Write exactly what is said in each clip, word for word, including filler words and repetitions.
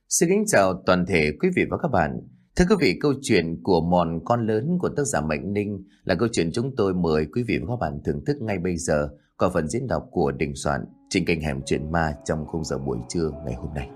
Xin kính chào toàn thể quý vị và các bạn. Thưa quý vị, câu chuyện của Mòn Con Lớn của tác giả Mạnh Ninh là câu chuyện chúng tôi mời quý vị và các bạn thưởng thức ngay bây giờ qua phần diễn đọc của Đình Soạn trên kênh Hẻm Chuyện Ma trong khung giờ buổi trưa ngày hôm nay.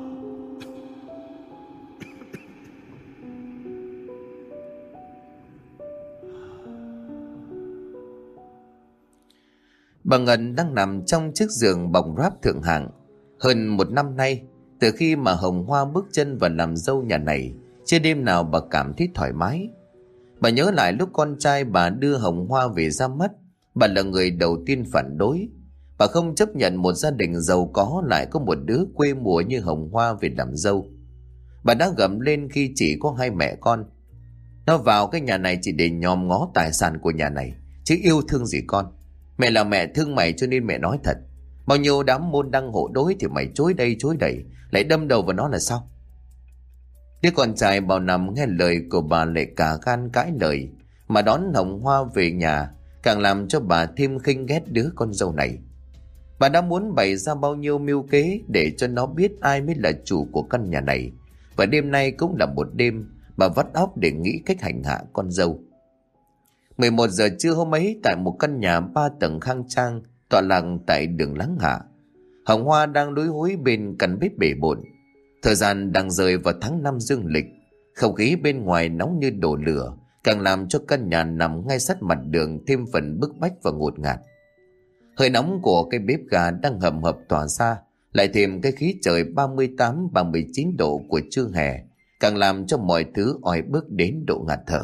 Bà Ngân đang nằm trong chiếc giường bọc ráp thượng hạng. Hơn một năm nay, từ khi mà Hồng Hoa bước chân vào làm dâu nhà này, chưa đêm nào bà cảm thấy thoải mái. Bà nhớ lại lúc con trai bà đưa Hồng Hoa về ra mắt, bà là người đầu tiên phản đối. Bà không chấp nhận một gia đình giàu có lại có một đứa quê mùa như Hồng Hoa về làm dâu. Bà đã gầm lên khi chỉ có hai mẹ con. Nó vào cái nhà này chỉ để nhòm ngó tài sản của nhà này, chứ yêu thương gì con. Mẹ là mẹ thương mày cho nên mẹ nói thật. Bao nhiêu đám môn đăng hộ đối thì mày chối đây chối đẩy, lại đâm đầu vào nó là sao? Đứa con trai bao năm nghe lời của bà lại cả gan cãi lời, mà đón Hồng Hoa về nhà càng làm cho bà thêm khinh ghét đứa con dâu này. Bà đã muốn bày ra bao nhiêu mưu kế để cho nó biết ai mới là chủ của căn nhà này. Và đêm nay cũng là một đêm bà vắt óc để nghĩ cách hành hạ con dâu. mười một giờ trưa hôm ấy, tại một căn nhà ba tầng khang trang tọa lạc tại đường Láng Hạ, Hồng Hoa đang lúi húi bên căn bếp bể bộn. Thời gian đang rơi vào tháng năm dương lịch, không khí bên ngoài nóng như đổ lửa, càng làm cho căn nhà nằm ngay sát mặt đường thêm phần bức bách và ngột ngạt. Hơi nóng của cái bếp ga đang hầm hập tỏa ra, lại thêm cái khí trời ba mươi tám ba mươi chín độ của trưa hè, càng làm cho mọi thứ oi bức đến độ ngạt thở.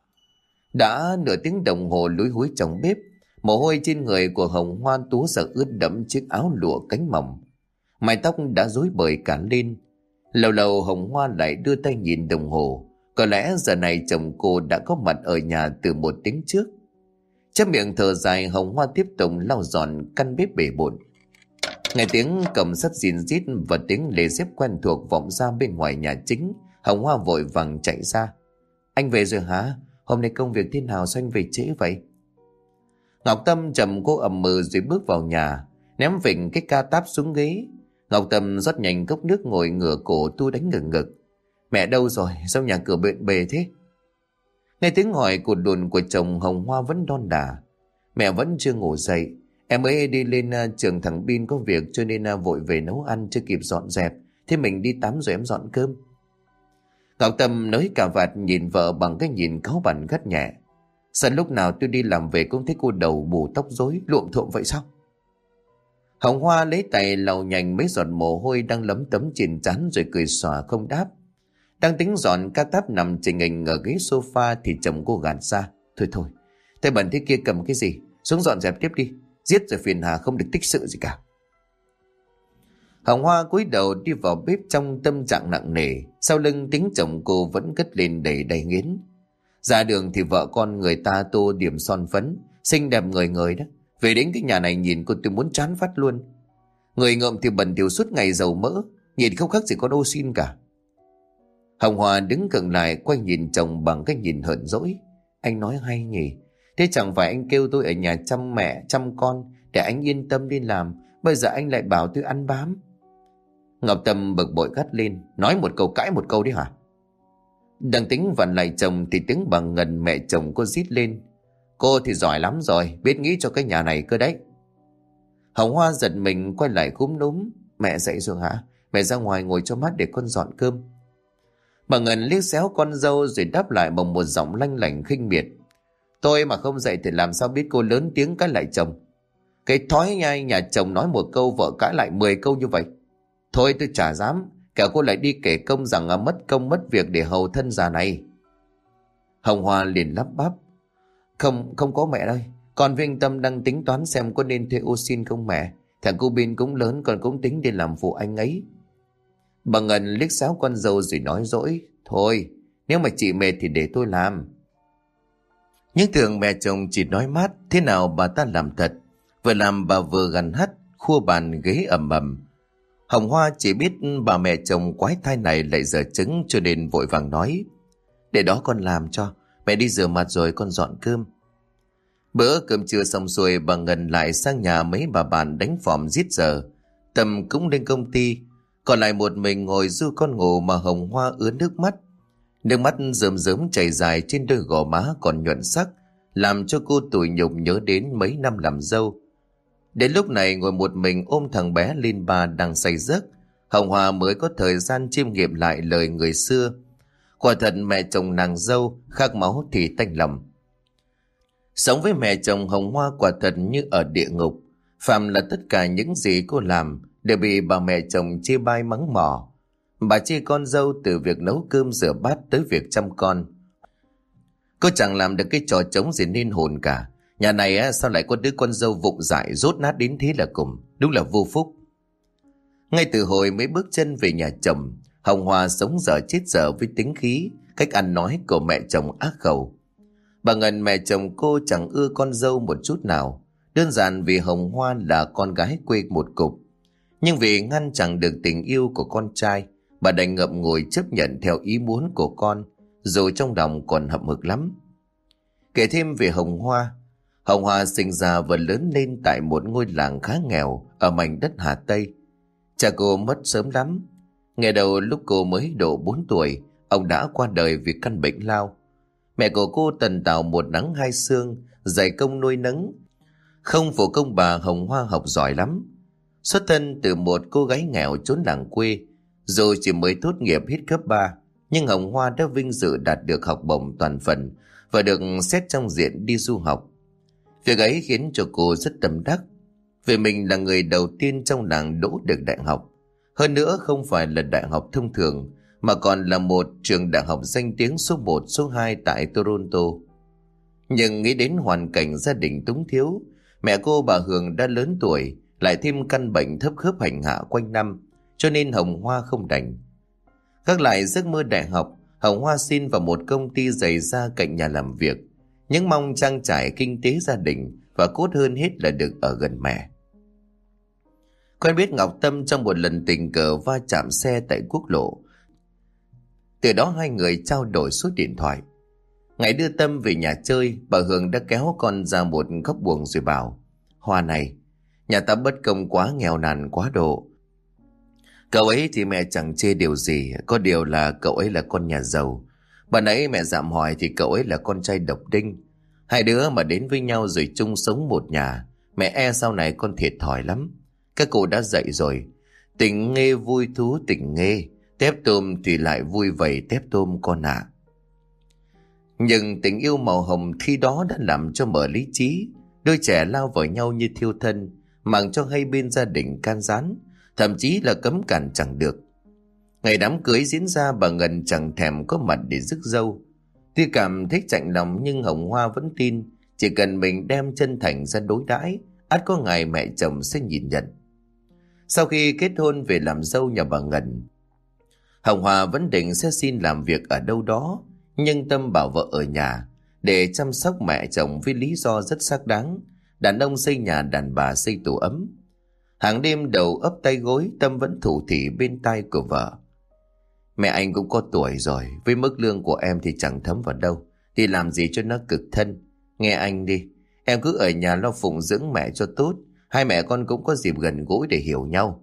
Đã nửa tiếng đồng hồ lúi húi trong bếp, mồ hôi trên người của Hồng Hoa túa ra ướt đẫm chiếc áo lụa cánh mỏng. Mái tóc đã rối bời cả lên. Lâu lâu Hồng Hoa lại đưa tay nhìn đồng hồ. Có lẽ giờ này chồng cô đã có mặt ở nhà từ một tiếng trước. Chép miệng thở dài, Hồng Hoa tiếp tục lau dọn căn bếp bể bộn. Nghe tiếng cầm sắt rìn rít và tiếng lề dép quen thuộc vọng ra bên ngoài nhà chính, Hồng Hoa vội vàng chạy ra. Anh về rồi hả? Hôm nay công việc thế nào sao anh về trễ vậy? Ngọc Tâm chầm cô ầm mừ rồi bước vào nhà, ném vịnh cái ca táp xuống ghế. Ngọc Tâm rót nhanh cốc nước ngồi ngửa cổ tu đánh ngực ngực. Mẹ đâu rồi? Sao nhà cửa bện bề thế? Nghe tiếng hỏi cụt đùn của chồng, Hồng Hoa vẫn đon đả. Mẹ vẫn chưa ngủ dậy. Em ấy đi lên uh, trường thằng Bin có việc cho nên uh, vội về nấu ăn chưa kịp dọn dẹp. Thế mình đi tắm rồi em dọn cơm. Ngọc Tâm nới cà vạt nhìn vợ bằng cái nhìn cáu bẳn gắt nhẹ. Sao lúc nào tôi đi làm về cũng thấy cô đầu bù tóc rối luộm thuộm vậy sao? Hồng Hoa lấy tay lau nhanh mấy giọt mồ hôi đang lấm tấm trên trán rồi cười xòa không đáp. Đang tính dọn ca táp nằm chỉnh hình ở ghế sofa thì chồng cô gạt ra. Thôi thôi, tay bẩn thế kia cầm cái gì, xuống dọn dẹp tiếp đi, giết rồi phiền hà không được tích sự gì cả. Hồng Hoa cúi đầu đi vào bếp trong tâm trạng nặng nề, sau lưng tiếng chồng cô vẫn cất lên đầy đầy nghiến. Ra đường thì vợ con người ta tô điểm son phấn, xinh đẹp người người đó. Về đến cái nhà này nhìn cô tôi muốn chán phát luôn. Người ngợm thì bẩn thỉu suốt ngày dầu mỡ, nhìn không khác gì con ô xin cả. Hồng Hoa đứng gần lại quay nhìn chồng bằng cái nhìn hờn dỗi. Anh nói hay nhỉ? Thế chẳng phải anh kêu tôi ở nhà chăm mẹ chăm con để anh yên tâm đi làm, bây giờ anh lại bảo tôi ăn bám. Ngọc Tâm bực bội gắt lên. Nói một câu cãi một câu đi hả? Đang tính vặn lại chồng thì tiếng bà Ngân mẹ chồng cô rít lên. Cô thì giỏi lắm rồi, biết nghĩ cho cái nhà này cơ đấy. Hồng Hoa giật mình quay lại cúm núm. Mẹ dậy rồi hả? Mẹ ra ngoài ngồi cho mát để con dọn cơm. Bà Ngân liếc xéo con dâu rồi đáp lại bằng một giọng lanh lảnh khinh miệt. Tôi mà không dậy thì làm sao biết cô lớn tiếng cãi lại chồng. Cái thói nhai nhà chồng nói một câu vợ cãi lại mười câu như vậy. Thôi tôi chả dám, kẻo cô lại đi kể công rằng à, mất công mất việc để hầu thân già này. Hồng Hoa liền lắp bắp. Không, không có mẹ ơi. Con với anh Tâm đang tính toán xem có nên thuê ô xin không mẹ. Thằng cô Bin cũng lớn, còn cũng tính đi làm phụ anh ấy. Bà Ngân liếc xéo con dâu rồi nói dỗi. Thôi, nếu mà chị mệt thì để tôi làm. Nhưng thường mẹ chồng chỉ nói mát, thế nào bà ta làm thật. Vừa làm bà vừa gằn hắt, khua bàn ghế ầm ầm. Hồng Hoa chỉ biết bà mẹ chồng quái thai này lại dở trứng cho nên vội vàng nói. Để đó con làm cho, mẹ đi rửa mặt rồi con dọn cơm. Bữa cơm trưa xong xuôi, bà Ngân lại sang nhà mấy bà bạn đánh phỏm giết giờ. Tâm cũng lên công ty. Còn lại một mình ngồi ru con ngủ mà Hồng Hoa ứa nước mắt. Nước mắt rơm rớm chảy dài trên đôi gò má còn nhuận sắc, làm cho cô tủi nhục nhớ đến mấy năm làm dâu. Đến lúc này ngồi một mình ôm thằng bé lên ba đang say giấc, Hồng Hoa mới có thời gian chiêm nghiệm lại lời người xưa. Quả thật mẹ chồng nàng dâu khác máu thì tanh lòng. Sống với mẹ chồng Hồng Hoa quả thật như ở địa ngục. Phạm là tất cả những gì cô làm đều bị bà mẹ chồng chê bai mắng mỏ. Bà chê con dâu từ việc nấu cơm rửa bát tới việc chăm con. Cô chẳng làm được cái trò trống gì nên hồn cả. Nhà này á, sao lại có đứa con dâu vụng dại dốt nát đến thế là cùng. Đúng là vô phúc. Ngay từ hồi mới bước chân về nhà chồng, Hồng Hoa sống dở chết dở với tính khí, cách ăn nói của mẹ chồng ác khẩu. Bà Ngân mẹ chồng cô chẳng ưa con dâu một chút nào, đơn giản vì Hồng Hoa là con gái quê một cục. Nhưng vì ngăn chẳng được tình yêu của con trai, bà đành ngậm ngùi chấp nhận theo ý muốn của con, dù trong lòng còn hậm hực lắm. Kể thêm về Hồng Hoa, Hồng Hoa sinh ra và lớn lên tại một ngôi làng khá nghèo ở mảnh đất Hà Tây. Cha cô mất sớm lắm. Ngày đầu lúc cô mới độ bốn tuổi, ông đã qua đời vì căn bệnh lao. Mẹ của cô tần tảo một nắng hai sương, dày công nuôi nấng. Không phụ công bà Hồng Hoa học giỏi lắm. Xuất thân từ một cô gái nghèo chốn làng quê, dù chỉ mới tốt nghiệp hết cấp ba, nhưng Hồng Hoa đã vinh dự đạt được học bổng toàn phần và được xét trong diện đi du học. Việc ấy khiến cho cô rất tâm đắc, vì mình là người đầu tiên trong làng đỗ được đại học. Hơn nữa không phải là đại học thông thường, mà còn là một trường đại học danh tiếng số một, số hai tại Toronto. Nhưng nghĩ đến hoàn cảnh gia đình túng thiếu, mẹ cô bà Hường đã lớn tuổi, lại thêm căn bệnh thấp khớp hành hạ quanh năm, cho nên Hồng Hoa không đành. Gác lại giấc mơ đại học, Hồng Hoa xin vào một công ty giày da cạnh nhà làm việc, những mong trang trải kinh tế gia đình và cốt hơn hết là được ở gần mẹ. Quen biết Ngọc Tâm trong một lần tình cờ va chạm xe tại quốc lộ. Từ đó hai người trao đổi số điện thoại. Ngày đưa Tâm về nhà chơi, bà Hường đã kéo con ra một góc buồng rồi bảo: Hoa này, nhà ta bất công quá, nghèo nàn quá độ. Cậu ấy thì mẹ chẳng chê điều gì, có điều là cậu ấy là con nhà giàu. Bà nãy mẹ dạm hỏi thì cậu ấy là con trai độc đinh. Hai đứa mà đến với nhau rồi chung sống một nhà, mẹ e sau này con thiệt thòi lắm. Các cụ đã dạy rồi, tình nghê vui thú tình nghê, tép tôm thì lại vui vầy tép tôm con ạ. À. Nhưng tình yêu màu hồng khi đó đã làm cho mở lý trí. Đôi trẻ lao vào nhau như thiêu thân, màng cho hai bên gia đình can gián, thậm chí là cấm cản chẳng được. Ngày đám cưới diễn ra, bà Ngân chẳng thèm có mặt để rước dâu. Tuy cảm thấy chạnh lòng nhưng Hồng Hoa vẫn tin, chỉ cần mình đem chân thành ra đối đãi, ắt có ngày mẹ chồng sẽ nhìn nhận. Sau khi kết hôn về làm dâu nhà bà Ngân, Hồng Hoa vẫn định sẽ xin làm việc ở đâu đó, nhưng Tâm bảo vợ ở nhà để chăm sóc mẹ chồng với lý do rất xác đáng. Đàn ông xây nhà, đàn bà xây tổ ấm. Hàng đêm đầu ấp tay gối, Tâm vẫn thủ thỉ bên tai của vợ: Mẹ anh cũng có tuổi rồi, với mức lương của em thì chẳng thấm vào đâu, thì làm gì cho nó cực thân. Nghe anh đi, em cứ ở nhà lo phụng dưỡng mẹ cho tốt, hai mẹ con cũng có dịp gần gũi để hiểu nhau.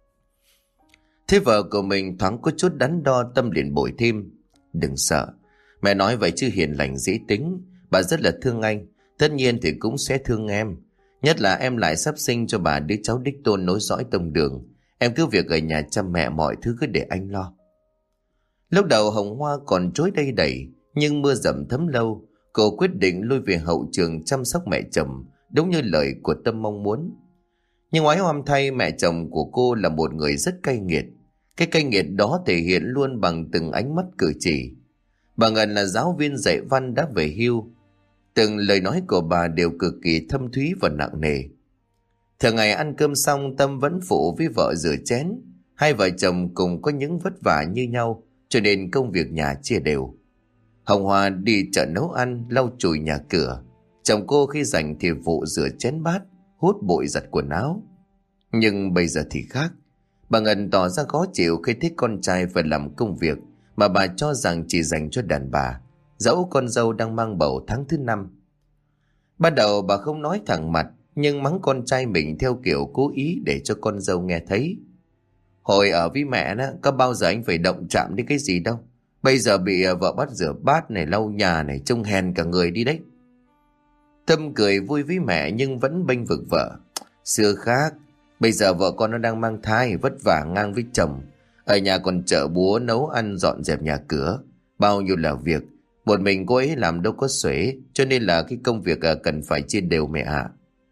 Thế vợ của mình thoáng có chút đắn đo, Tâm liền bồi thêm: Đừng sợ, mẹ nói vậy chứ hiền lành dễ tính, bà rất là thương anh, tất nhiên thì cũng sẽ thương em. Nhất là em lại sắp sinh cho bà đứa cháu đích tôn nối dõi tông đường. Em cứ việc ở nhà chăm mẹ, mọi thứ cứ để anh lo. Lúc đầu Hồng Hoa còn chối đây đẩy, nhưng mưa dầm thấm lâu, cô quyết định lui về hậu trường chăm sóc mẹ chồng, đúng như lời của Tâm mong muốn. Nhưng oái oăm thay, mẹ chồng của cô là một người rất cay nghiệt. Cái cay nghiệt đó thể hiện luôn bằng từng ánh mắt cử chỉ. Bà Ngân là giáo viên dạy văn đã về hưu. Từng lời nói của bà đều cực kỳ thâm thúy và nặng nề. Thường ngày ăn cơm xong, Tâm vẫn phụ với vợ rửa chén. Hai vợ chồng cùng có những vất vả như nhau, cho nên công việc nhà chia đều. Hồng Hoa đi chợ nấu ăn, lau chùi nhà cửa. Chồng cô khi rảnh thì phụ rửa chén bát, hút bụi giặt quần áo. Nhưng bây giờ thì khác. Bà Ngân tỏ ra khó chịu khi thấy con trai phải làm công việc mà bà cho rằng chỉ dành cho đàn bà, dẫu con dâu đang mang bầu tháng thứ năm. Ban đầu bà không nói thẳng mặt, nhưng mắng con trai mình theo kiểu cố ý để cho con dâu nghe thấy. Hồi ở với mẹ đó, có bao giờ anh phải động chạm đến cái gì đâu. Bây giờ bị vợ bắt rửa bát này, lau nhà này, trông hèn cả người đi đấy. Tâm cười vui với mẹ nhưng vẫn bênh vực vợ. Xưa khác, bây giờ vợ con nó đang mang thai, vất vả ngang với chồng. Ở nhà còn chợ búa, nấu ăn, dọn dẹp nhà cửa. Bao nhiêu là việc. Một mình cô ấy làm đâu có xuể, cho nên là cái công việc cần phải chia đều mẹ ạ.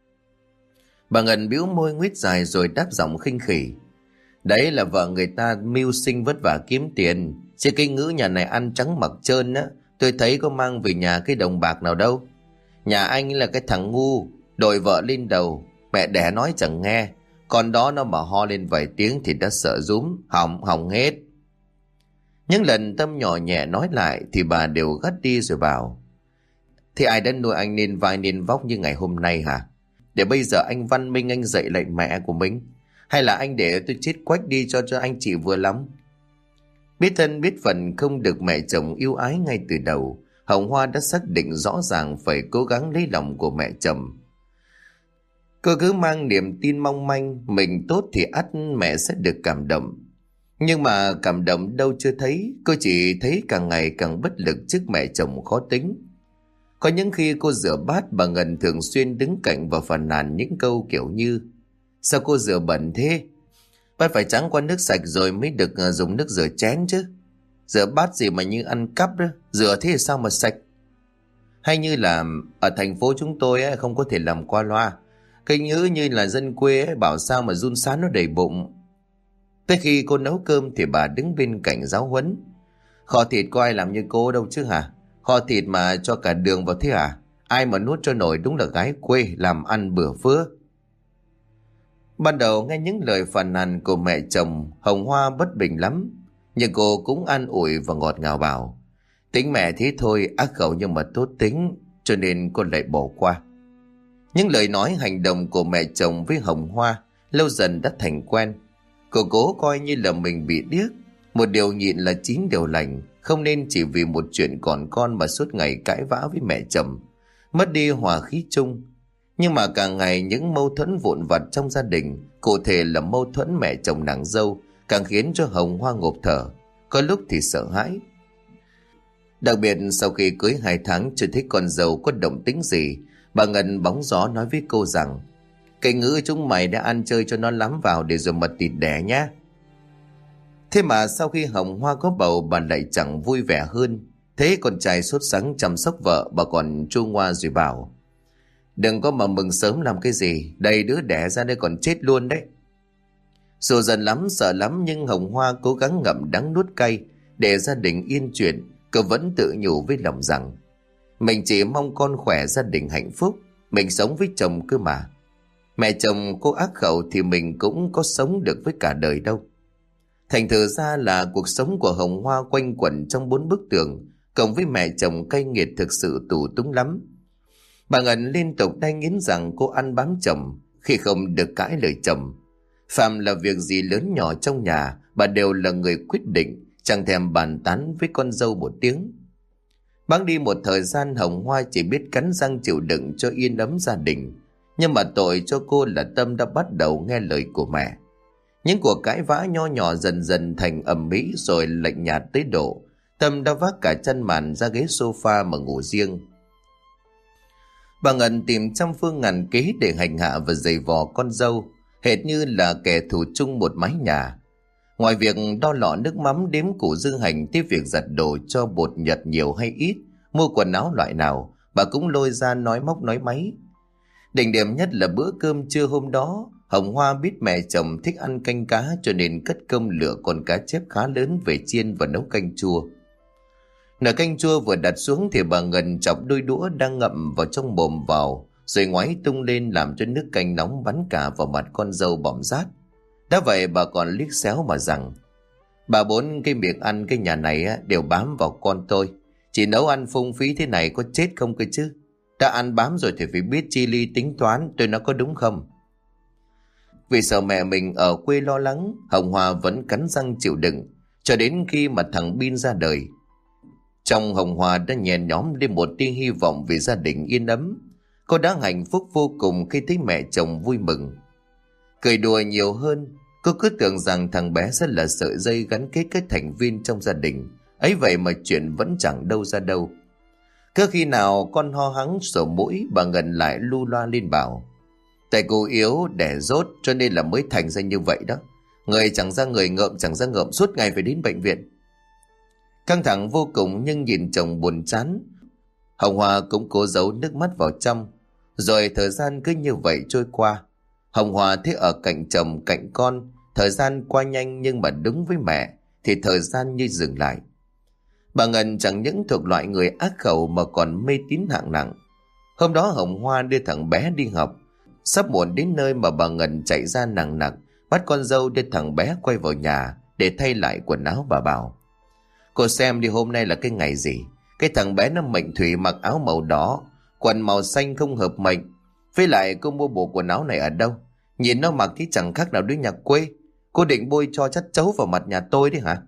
Bà Ngân bĩu môi nguyết dài rồi đáp giọng khinh khỉ. Đấy là vợ người ta mưu sinh vất vả kiếm tiền. Chứ cái ngữ nhà này ăn trắng mặc trơn á, tôi thấy có mang về nhà cái đồng bạc nào đâu. Nhà anh là cái thằng ngu, đội vợ lên đầu, mẹ đẻ nói chẳng nghe. Còn đó nó mà ho lên vài tiếng thì đã sợ rúm, hỏng hỏng hết. Những lần Tâm nhỏ nhẹ nói lại thì bà đều gắt đi rồi bảo. Thì ai đã nuôi anh nên vai nên vóc như ngày hôm nay hả? Để bây giờ anh văn minh anh dạy lại mẹ của mình? Hay là anh để tôi chết quách đi cho cho anh chị vừa lắm? Biết thân biết phận không được mẹ chồng yêu ái ngay từ đầu, Hồng Hoa đã xác định rõ ràng phải cố gắng lấy lòng của mẹ chồng. Cô cứ mang niềm tin mong manh mình tốt thì ắt mẹ sẽ được cảm động. Nhưng mà cảm động đâu chưa thấy, cô chỉ thấy càng ngày càng bất lực trước mẹ chồng khó tính. Có những khi cô rửa bát, bà Ngân thường xuyên đứng cạnh và phàn nàn những câu kiểu như: sao cô rửa bẩn thế? Bát phải trắng qua nước sạch rồi mới được dùng nước rửa chén chứ. Rửa bát gì mà như ăn cắp đó, rửa thế sao mà sạch? Hay như là ở thành phố chúng tôi ấy, không có thể làm qua loa. Cái ngữ như là dân quê ấy, bảo sao mà run sán nó đầy bụng. Tới khi cô nấu cơm thì bà đứng bên cạnh giáo huấn. Kho thịt có ai làm như cô đâu chứ hả? Kho thịt mà cho cả đường vào thế hả? Ai mà nuốt cho nổi, đúng là gái quê làm ăn bừa phứa. Ban đầu nghe những lời phàn nàn của mẹ chồng, Hồng Hoa bất bình lắm. Nhưng cô cũng an ủi và ngọt ngào bảo: tính mẹ thế thôi, ác khẩu nhưng mà tốt tính, cho nên cô lại bỏ qua. Những lời nói hành động của mẹ chồng với Hồng Hoa lâu dần đã thành quen. Cô cố coi như là mình bị điếc. Một điều nhịn là chín điều lành, không nên chỉ vì một chuyện còn con mà suốt ngày cãi vã với mẹ chồng, mất đi hòa khí chung. Nhưng mà càng ngày những mâu thuẫn vụn vặt trong gia đình, cụ thể là mâu thuẫn mẹ chồng nàng dâu, càng khiến cho Hồng Hoa ngộp thở, có lúc thì sợ hãi. Đặc biệt sau khi cưới hai tháng chưa thấy con dâu có động tĩnh gì, bà Ngân bóng gió nói với cô rằng: cái ngữ chúng mày đã ăn chơi cho nó lắm vào để rồi mật thịt đẻ nhá. Thế mà sau khi Hồng Hoa có bầu, bà lại chẳng vui vẻ hơn. Thế con trai sốt sắng chăm sóc vợ, bà còn chua ngoa rồi bảo: đừng có mà mừng sớm làm cái gì, đầy đứa đẻ ra đây còn chết luôn đấy. Dù dần lắm sợ lắm nhưng Hồng Hoa cố gắng ngậm đắng nuốt cay để gia đình yên chuyện. Cô vẫn tự nhủ với lòng rằng mình chỉ mong con khỏe, gia đình hạnh phúc, mình sống với chồng cơ mà. Mẹ chồng cô ác khẩu thì mình cũng có sống được với cả đời đâu. Thành thử ra là cuộc sống của Hồng Hoa quanh quẩn trong bốn bức tường, cộng với mẹ chồng cay nghiệt thực sự tù túng lắm. Bà Ngân liên tục đay nghiến rằng cô ăn bám chồng khi không được cãi lời chồng. Phạm là việc gì lớn nhỏ trong nhà, bà đều là người quyết định, chẳng thèm bàn tán với con dâu một tiếng. Bẵng đi một thời gian, Hồng Hoa chỉ biết cắn răng chịu đựng cho yên ấm gia đình. Nhưng mà tội cho cô là Tâm đã bắt đầu nghe lời của mẹ. Những cuộc cãi vã nho nhỏ dần dần thành ầm ĩ rồi lạnh nhạt tới độ Tâm đã vác cả chăn màn ra ghế sofa mà ngủ riêng. Bà Ngân tìm trăm phương ngàn kế để hành hạ và giày vò con dâu, hệt như là kẻ thù chung một mái nhà. Ngoài việc đo lọ nước mắm, đếm củ dư hành, tới việc giặt đồ cho bột nhật nhiều hay ít, mua quần áo loại nào, bà cũng lôi ra nói móc nói máy. Đỉnh điểm nhất là bữa cơm trưa hôm đó, Hồng Hoa biết mẹ chồng thích ăn canh cá cho nên cất công lựa con cá chép khá lớn về chiên và nấu canh chua. Nồi canh chua vừa đặt xuống thì bà Ngân chọc đôi đũa đang ngậm vào trong mồm vào, rồi ngoáy tung lên làm cho nước canh nóng bắn cả vào mặt con dâu bỏng rát. Đã vậy bà còn liếc xéo mà rằng: bà bốn cái miệng ăn cái nhà này đều bám vào con tôi, chỉ nấu ăn phung phí thế này có chết không cơ chứ? Đã ăn bám rồi thì phải biết chi ly tính toán, tôi nói có đúng không? Vì sợ mẹ mình ở quê lo lắng, Hồng Hoa vẫn cắn răng chịu đựng cho đến khi mà thằng Bin ra đời. Trong Hồng Hoa đã nhẹ nhõm lên một tia hy vọng về gia đình yên ấm. Cô đã hạnh phúc vô cùng khi thấy mẹ chồng vui mừng, cười đùa nhiều hơn. Cô cứ tưởng rằng thằng bé sẽ là sợi dây gắn kết các thành viên trong gia đình. Ấy vậy mà chuyện vẫn chẳng đâu ra đâu. Cứ khi nào con ho hắng sổ mũi, bà Ngân lại lu loa lên bảo: tại cô yếu đẻ dốt cho nên là mới thành ra như vậy đó. Người chẳng ra người, ngợm chẳng ra ngợm, suốt ngày phải đến bệnh viện. Căng thẳng vô cùng nhưng nhìn chồng buồn chán, Hồng Hoa cũng cố giấu nước mắt vào trong. Rồi thời gian cứ như vậy trôi qua. Hồng Hoa thấy ở cạnh chồng cạnh con, thời gian qua nhanh, nhưng mà đúng với mẹ thì thời gian như dừng lại. Bà Ngân chẳng những thuộc loại người ác khẩu mà còn mê tín hạng nặng. Hôm đó Hồng Hoa đưa thằng bé đi học. Sắp muộn đến nơi mà bà Ngân chạy ra nằng nặc bắt con dâu đưa thằng bé quay vào nhà để thay lại quần áo. Bà bảo: cô xem đi, hôm nay là cái ngày gì? Cái thằng bé nó mệnh thủy, mặc áo màu đỏ, quần màu xanh không hợp mệnh. Với lại cô mua bộ quần áo này ở đâu? Nhìn nó mặc thì chẳng khác nào đứa nhà quê. Cô định bôi cho chất chấu vào mặt nhà tôi đấy hả?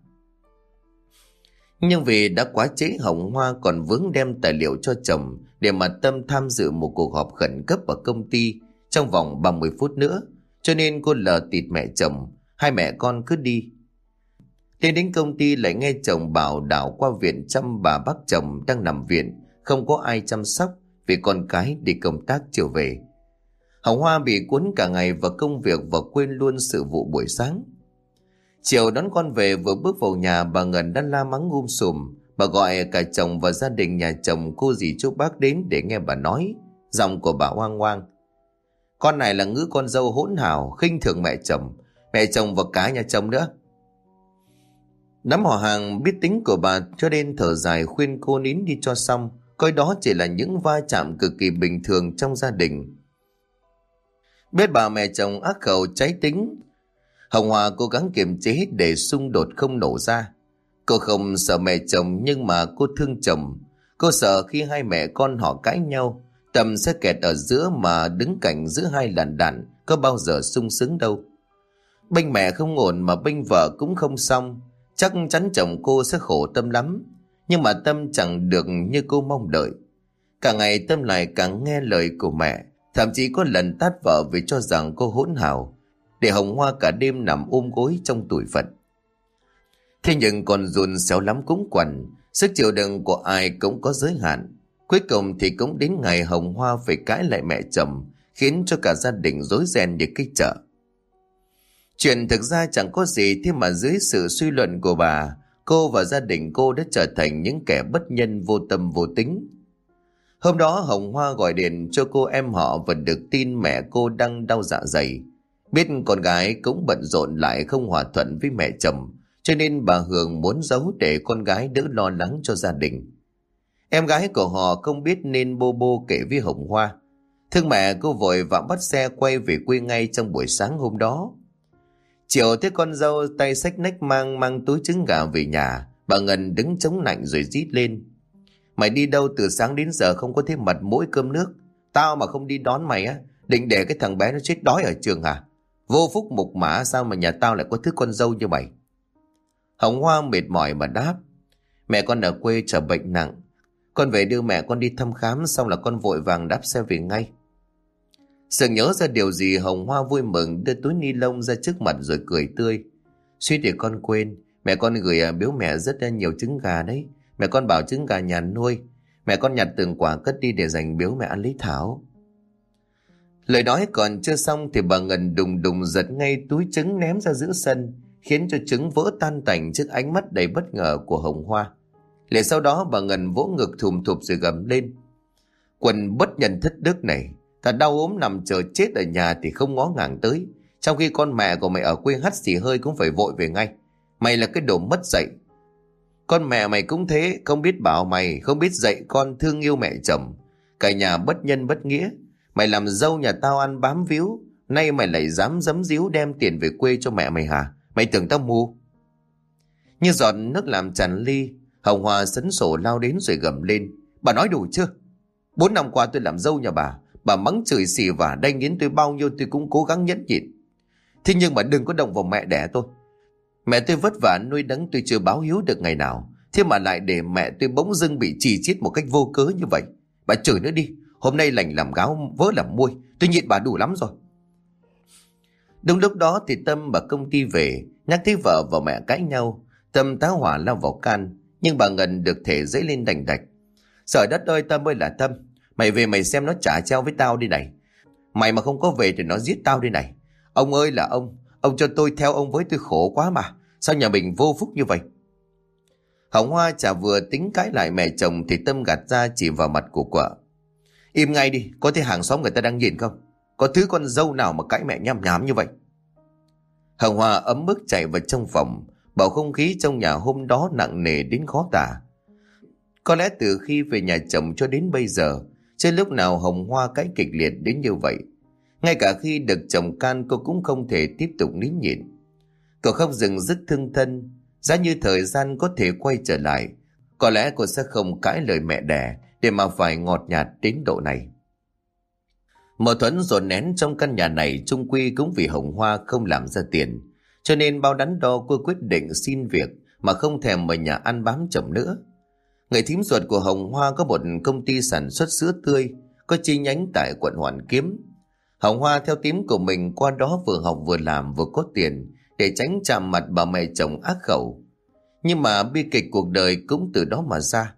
Nhưng vì đã quá trễ, Hồng Hoa còn vướng đem tài liệu cho chồng để mà Tâm tham dự một cuộc họp khẩn cấp ở công ty trong vòng ba mươi phút nữa, cho nên cô lờ tịt mẹ chồng. Hai mẹ con cứ đi. Lên đến công ty lại nghe chồng bảo đảo qua viện chăm bà bác chồng đang nằm viện, không có ai chăm sóc vì con cái đi công tác chiều về. Hồng Hoa bị cuốn cả ngày vào công việc và quên luôn sự vụ buổi sáng. Chiều đón con về, vừa bước vào nhà bà Ngân đã la mắng um sùm. Bà gọi cả chồng và gia đình nhà chồng, cô dì chú bác đến để nghe bà nói. Giọng của bà oang oang: con này là ngữ con dâu hỗn hào, khinh thường mẹ chồng, mẹ chồng và cả nhà chồng nữa. Nắm họ hàng biết tính của bà cho nên thở dài khuyên cô nín đi cho xong, coi đó chỉ là những va chạm cực kỳ bình thường trong gia đình. Biết bà mẹ chồng ác khẩu cháy tính, Hồng Hoa cố gắng kiềm chế để xung đột không nổ ra. Cô không sợ mẹ chồng nhưng mà cô thương chồng. Cô sợ khi hai mẹ con họ cãi nhau, Tâm sẽ kẹt ở giữa mà đứng cạnh giữa hai làn đạn có bao giờ sung sướng đâu. Bênh mẹ không ổn mà bênh vợ cũng không xong. Chắc chắn chồng cô sẽ khổ Tâm lắm. Nhưng mà Tâm chẳng được như cô mong đợi. Cả ngày Tâm lại càng nghe lời của mẹ, thậm chí có lần tát vợ vì cho rằng cô hỗn hào, để Hồng Hoa cả đêm nằm ôm gối trong tủi phận. Thế nhưng con dùn xéo lắm cũng quằn, sức chịu đựng của ai cũng có giới hạn. Cuối cùng thì cũng đến ngày Hồng Hoa phải cãi lại mẹ chồng, khiến cho cả gia đình rối ren như cái chợ. Chuyện thực ra chẳng có gì, thế mà dưới sự suy luận của bà, cô và gia đình cô đã trở thành những kẻ bất nhân vô tâm vô tính. Hôm đó Hồng Hoa gọi điện cho cô em họ và được tin mẹ cô đang đau dạ dày. Biết con gái cũng bận rộn lại không hòa thuận với mẹ chồng, cho nên bà Hường muốn giấu để con gái đỡ lo lắng cho gia đình. Em gái của họ không biết nên bô bô kể với Hồng Hoa. Thương mẹ, cô vội vã bắt xe quay về quê ngay trong buổi sáng hôm đó. Chiều thấy con dâu tay xách nách mang mang túi trứng gà về nhà, bà Ngân đứng chống nạnh rồi rít lên: mày đi đâu từ sáng đến giờ không có thêm mặt mũi cơm nước? Tao mà không đi đón mày á, định để cái thằng bé nó chết đói ở trường hả? Vô phúc mục mã, sao mà nhà tao lại có thứ con dâu như mày? Hồng Hoa mệt mỏi mà đáp: mẹ con ở quê trở bệnh nặng, con về đưa mẹ con đi thăm khám, xong là con vội vàng đáp xe về ngay. Sực nhớ ra điều gì, Hồng Hoa vui mừng đưa túi ni lông ra trước mặt rồi cười tươi: suýt để con quên, mẹ con gửi biếu mẹ rất nhiều trứng gà đấy. Mẹ con bảo trứng gà nhà nuôi, mẹ con nhặt từng quả cất đi để dành biếu mẹ ăn lấy thảo. Lời nói còn chưa xong thì bà Ngân đùng đùng giật ngay túi trứng ném ra giữa sân, khiến cho trứng vỡ tan tành trước ánh mắt đầy bất ngờ của Hồng Hoa. Lại sau đó bà Ngân vỗ ngực thùm thụp rồi gầm lên: quần bất nhân thất đức này, thật đau ốm nằm chờ chết ở nhà thì không ngó ngàng tới, trong khi con mẹ của mày ở quê hắt xì hơi cũng phải vội về ngay. Mày là cái đồ mất dạy. Con mẹ mày cũng thế, không biết bảo mày, không biết dạy con thương yêu mẹ chồng. Cả nhà bất nhân bất nghĩa. Mày làm dâu nhà tao ăn bám víu, nay mày lại dám giấm díu đem tiền về quê cho mẹ mày hả? Mày tưởng tao mù? Như giọt nước làm tràn ly, Hồng Hoa sấn sổ lao đến rồi gầm lên: bà nói đủ chưa? Bốn năm qua tôi làm dâu nhà bà, bà mắng chửi xì và đay nghiến tôi bao nhiêu tôi cũng cố gắng nhẫn nhịn. Thế nhưng mà đừng có động vào mẹ đẻ tôi. Mẹ tôi vất vả nuôi nấng tôi chưa báo hiếu được ngày nào, thế mà lại để mẹ tôi bỗng dưng bị chì chiết một cách vô cớ như vậy. Bà chửi nữa đi, hôm nay lành làm gáo vớ làm muôi, tôi nhịn bà đủ lắm rồi. Đúng lúc đó thì Tâm bà công ty về, nhắc thấy vợ và mẹ cãi nhau. Tâm tá hỏa lao vào can, nhưng bà Ngân được thể dẫy lên đành đạch. Trời đất ơi Tâm ơi là Tâm, mày về mày xem nó trả treo với tao đi này. Mày mà không có về thì nó giết tao đi này. Ông ơi là ông, ông cho tôi theo ông với, tôi khổ quá mà. Sao nhà mình vô phúc như vậy? Hồng Hoa chả vừa tính cãi lại mẹ chồng thì Tâm gạt ra chỉ vào mặt của vợ. Im ngay đi, có thấy hàng xóm người ta đang nhìn không? Có thứ con dâu nào mà cãi mẹ nhảm nhảm như vậy? Hồng Hoa ấm ức chạy vào trong phòng. Bầu không khí trong nhà hôm đó nặng nề đến khó tả. Có lẽ từ khi về nhà chồng cho đến bây giờ, chưa lúc nào Hồng Hoa cãi kịch liệt đến như vậy. Ngay cả khi được chồng can, cô cũng không thể tiếp tục nín nhịn. Cô không dừng dứt thương thân. Giá như thời gian có thể quay trở lại, có lẽ cô sẽ không cãi lời mẹ đẻ để mà phải ngọt nhạt đến độ này. Mâu thuẫn dồn nén trong căn nhà này chung quy cũng vì Hồng Hoa không làm ra tiền, cho nên bao đắn đo cô quyết định xin việc mà không thèm mời nhà ăn bám chồng nữa. Người thím ruột của Hồng Hoa có một công ty sản xuất sữa tươi, có chi nhánh tại quận Hoàn Kiếm. Hồng Hoa theo thím của mình qua đó vừa học vừa làm vừa có tiền, để tránh chạm mặt bà mẹ chồng ác khẩu. Nhưng mà bi kịch cuộc đời cũng từ đó mà ra.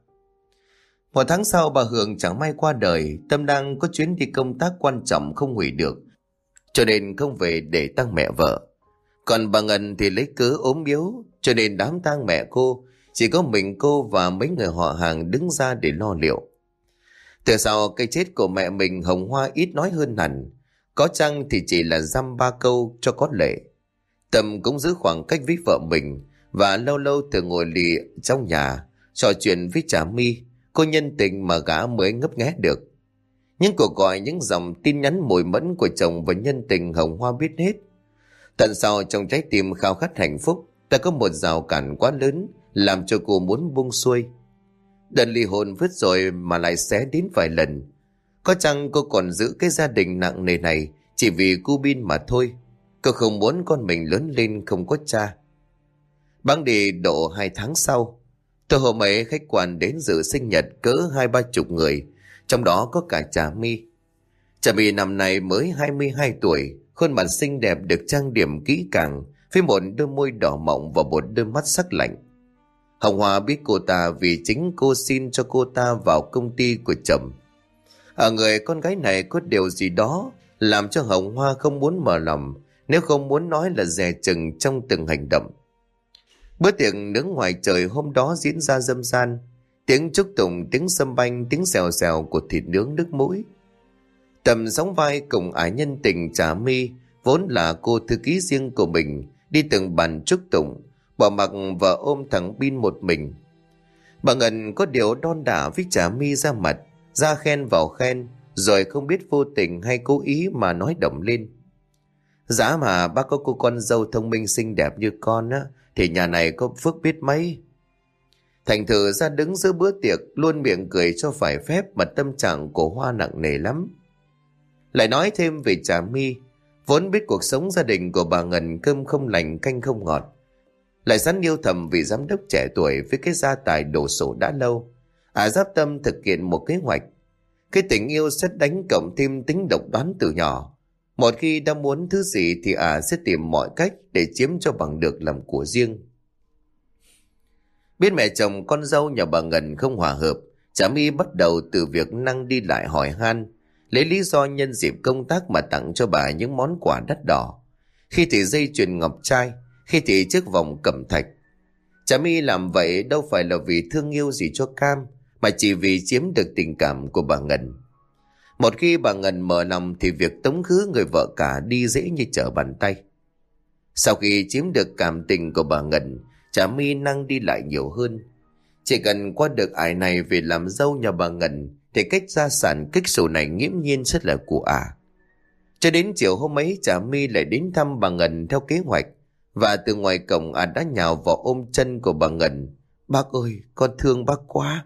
Một tháng sau bà Hường chẳng may qua đời. Tâm đang có chuyến đi công tác quan trọng không hủy được, cho nên không về để tang mẹ vợ. Còn bà Ngân thì lấy cớ ốm yếu, cho nên đám tang mẹ cô chỉ có mình cô và mấy người họ hàng đứng ra để lo liệu. Từ sau cái chết của mẹ mình, Hồng Hoa ít nói hơn hẳn, có chăng thì chỉ là dăm ba câu cho có lệ. Tâm cũng giữ khoảng cách với vợ mình, và lâu lâu thường ngồi lì trong nhà trò chuyện với Trà My, cô nhân tình mà gã mới ngấp nghé được. Những cuộc gọi, những dòng tin nhắn mùi mẫn của chồng và nhân tình Hồng Hoa biết hết. Tận sau trong trái tim khao khát hạnh phúc, ta có một rào cản quá lớn làm cho cô muốn buông xuôi. Đợt ly hôn vứt rồi mà lại xé đến vài lần. Có chăng cô còn giữ cái gia đình nặng nề này chỉ vì cu bin mà thôi? Cô không muốn con mình lớn lên không có cha. Băng đi độ hai tháng sau, tôi hôm ấy khách quan đến dự sinh nhật cỡ hai ba chục người, trong đó có cả Trà My. Trà My năm nay mới hai mươi hai tuổi, khuôn mặt xinh đẹp được trang điểm kỹ càng, với một đôi môi đỏ mọng và một đôi mắt sắc lạnh. Hồng Hoa biết cô ta vì chính cô xin cho cô ta vào công ty của chồng. Ở người con gái này có điều gì đó làm cho Hồng Hoa không muốn mở lòng, nếu không muốn nói là dè chừng trong từng hành động. Bữa tiệc nướng ngoài trời hôm đó diễn ra râm ran, tiếng chúc tụng, tiếng sâm banh, tiếng xèo xèo của thịt nướng nước mũi. Tầm sóng vai cùng ái nhân tình Trà My, vốn là cô thư ký riêng của mình, đi từng bàn chúc tụng, bỏ mặc vợ ôm thằng Bin một mình. Bà Ngân có điều đon đả với Trà My ra mặt, ra khen vào khen, rồi không biết vô tình hay cố ý mà nói động lên. Giá mà bác có cô con dâu thông minh xinh đẹp như con á, thì nhà này có phước biết mấy. Thành thử ra đứng giữa bữa tiệc luôn miệng cười cho phải phép, mà tâm trạng của Hoa nặng nề lắm. Lại nói thêm về Trà My, vốn biết cuộc sống gia đình của bà Ngân cơm không lành canh không ngọt, lại sẵn yêu thầm vì giám đốc trẻ tuổi với cái gia tài đổ sổ đã lâu. À dáp tâm thực hiện một kế hoạch. Cái tình yêu sẽ đánh cộng thêm tính độc đoán từ nhỏ. Một khi đã muốn thứ gì thì à sẽ tìm mọi cách để chiếm cho bằng được làm của riêng. Biết mẹ chồng con dâu nhà bà Ngân không hòa hợp, Trà My bắt đầu từ việc năng đi lại hỏi han, lấy lý do nhân dịp công tác mà tặng cho bà những món quà đắt đỏ. Khi thì dây chuyền ngọc trai, khi thì chiếc vòng cẩm thạch. Trà My làm vậy đâu phải là vì thương yêu gì cho Cam, mà chỉ vì chiếm được tình cảm của bà Ngân. Một khi bà Ngân mở lòng thì việc tống khứ người vợ cả đi dễ như trở bàn tay. Sau khi chiếm được cảm tình của bà Ngân, Trà My năng đi lại nhiều hơn. Chỉ cần qua được ải này về làm dâu nhà bà Ngân thì cách gia sản kích sổ này nghiễm nhiên rất là của ả. À. Cho đến chiều hôm ấy, Trà My lại đến thăm bà Ngân theo kế hoạch, và từ ngoài cổng ả đã nhào vào ôm chân của bà Ngân. Bác ơi, con thương bác quá.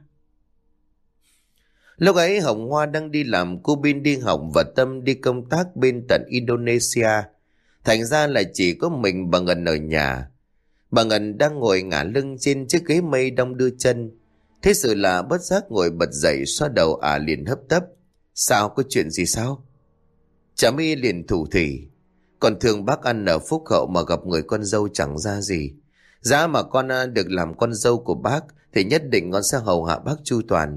Lúc ấy Hồng Hoa đang đi làm, cô Bin đi học và Tâm đi công tác bên tận Indonesia. Thành ra là chỉ có mình bà Ngân ở nhà. Bà Ngân đang ngồi ngả lưng trên chiếc ghế mây đong đưa chân. Thế sự là bất giác ngồi bật dậy, xoa đầu ả liền hấp tấp. Sao, có chuyện gì sao? Trà My liền thủ thỉ. Con thương bác ăn ở phúc hậu mà gặp người con dâu chẳng ra gì. Giá mà con à, được làm con dâu của bác thì nhất định con sẽ hầu hạ bác chu toàn.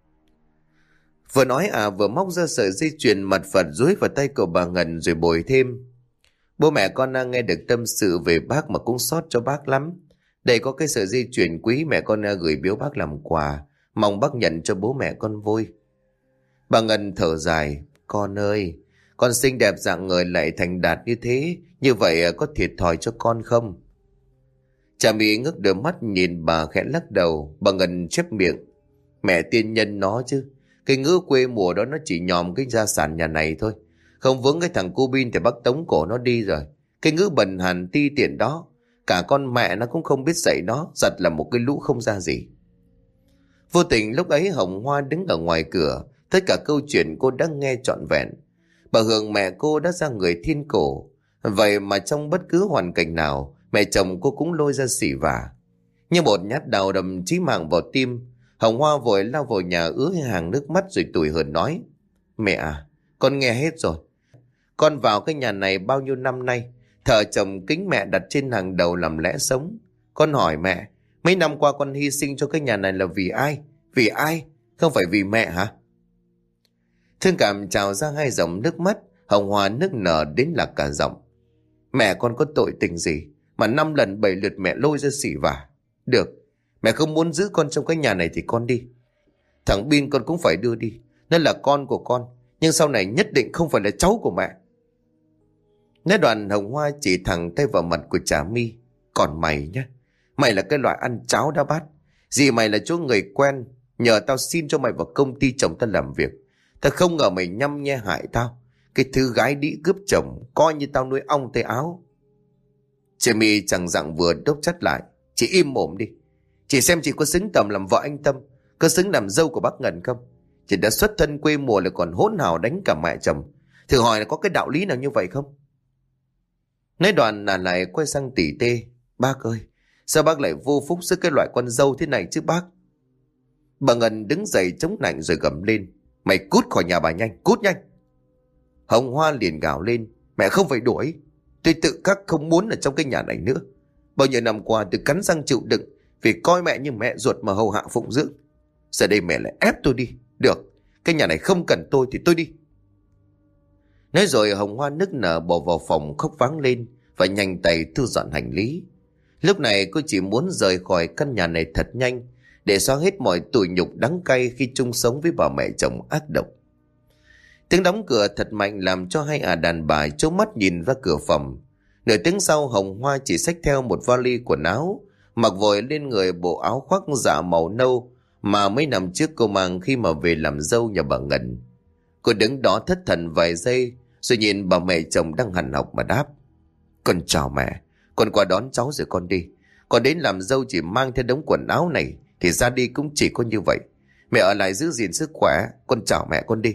Vừa nói à vừa móc ra sợi dây chuyền mật Phật dúi vào tay của bà Ngân rồi bồi thêm. Bố mẹ con à, nghe được tâm sự về bác mà cũng xót cho bác lắm. Đây có cái sợi dây chuyền quý mẹ con à, gửi biếu bác làm quà, mong bác nhận cho bố mẹ con vui. Bà Ngân thở dài. Con ơi, con xinh đẹp dạng người lại thành đạt như thế, như vậy à, có thiệt thòi cho con không? Cha Mỹ ngước đôi mắt nhìn bà khẽ lắc đầu. Bà Ngân chép miệng. Mẹ tiên nhân nó chứ. Cái ngữ quê mùa đó nó chỉ nhòm cái gia sản nhà này thôi. Không vướng cái thằng cu bin thì bác tống cổ nó đi rồi. Cái ngữ bần hàn ti tiện đó, cả con mẹ nó cũng không biết dạy nó, giật là một cái lũ không ra gì. Vô tình lúc ấy Hồng Hoa đứng ở ngoài cửa. Tất cả câu chuyện cô đã nghe trọn vẹn. Bà Hường mẹ cô đã ra người thiên cổ. Vậy mà trong bất cứ hoàn cảnh nào, mẹ chồng cô cũng lôi ra xỉ vả. Như một nhát đào đầm chí mạng vào tim, Hồng Hoa vội lao vào nhà ứa hàng nước mắt rồi tủi hờn nói. Mẹ à, con nghe hết rồi. Con vào cái nhà này bao nhiêu năm nay, thờ chồng kính mẹ đặt trên hàng đầu làm lẽ sống. Con hỏi mẹ, mấy năm qua con hy sinh cho cái nhà này là vì ai? Vì ai? Không phải vì mẹ hả? Thương cảm trào ra hai dòng nước mắt. Hồng Hoa nức nở đến là cả giọng. Mẹ con có tội tình gì mà năm lần bảy lượt mẹ lôi ra xỉ vả? Được, mẹ không muốn giữ con trong cái nhà này thì con đi. Thằng Bin con cũng phải đưa đi. Nó là con của con, nhưng sau này nhất định không phải là cháu của mẹ. Nói đoạn Hồng Hoa chỉ thẳng tay vào mặt của Trà My. Còn mày nhá, mày là cái loại ăn cháo đá bát. Dì mày là chỗ người quen, nhờ tao xin cho mày vào công ty chồng tao làm việc. Tao không ngờ mày nhăm nhe hại tao. Cái thứ gái đĩ cướp chồng, coi như tao nuôi ong tay áo. Chị My chẳng dặn vừa đốc chắt lại. Chị im mồm đi. Chị xem chị có xứng tầm làm vợ anh Tâm, có xứng làm dâu của bác Ngân không? Chị đã xuất thân quê mùa lại còn hỗn hào đánh cả mẹ chồng. Thử hỏi là có cái đạo lý nào như vậy không? Nói đoạn là lại quay sang tỉ tê. Bác ơi, sao bác lại vô phúc giữa cái loại con dâu thế này chứ bác? Bà Ngân đứng dậy chống nạnh rồi gầm lên. Mày cút khỏi nhà bà nhanh, cút nhanh. Hồng Hoa liền gào lên. Mẹ không phải đuổi. Tôi tự khắc không muốn ở trong cái nhà này nữa. Bao nhiêu năm qua tôi cắn răng chịu đựng vì coi mẹ như mẹ ruột mà hầu hạ phụng dưỡng. Giờ đây mẹ lại ép tôi đi. Được, cái nhà này không cần tôi thì tôi đi. Nói rồi Hồng Hoa nức nở bỏ vào phòng khóc váng lên và nhanh tay thu dọn hành lý. Lúc này cô chỉ muốn rời khỏi căn nhà này thật nhanh để xóa hết mọi tủi nhục đắng cay khi chung sống với bà mẹ chồng ác độc. Tiếng đóng cửa thật mạnh làm cho hai ả đàn bà trố mắt nhìn ra cửa phòng. Nửa tiếng sau Hồng Hoa chỉ xách theo một vali quần áo, mặc vội lên người bộ áo khoác dạ màu nâu mà mấy năm trước cô mang khi mà về làm dâu nhà bà Ngân. Cô đứng đó thất thần vài giây rồi nhìn bà mẹ chồng đang hằn học mà đáp. Con chào mẹ, con qua đón cháu rồi con đi. Con đến làm dâu chỉ mang theo đống quần áo này thì ra đi cũng chỉ có như vậy. Mẹ ở lại giữ gìn sức khỏe. Con chào mẹ, con đi.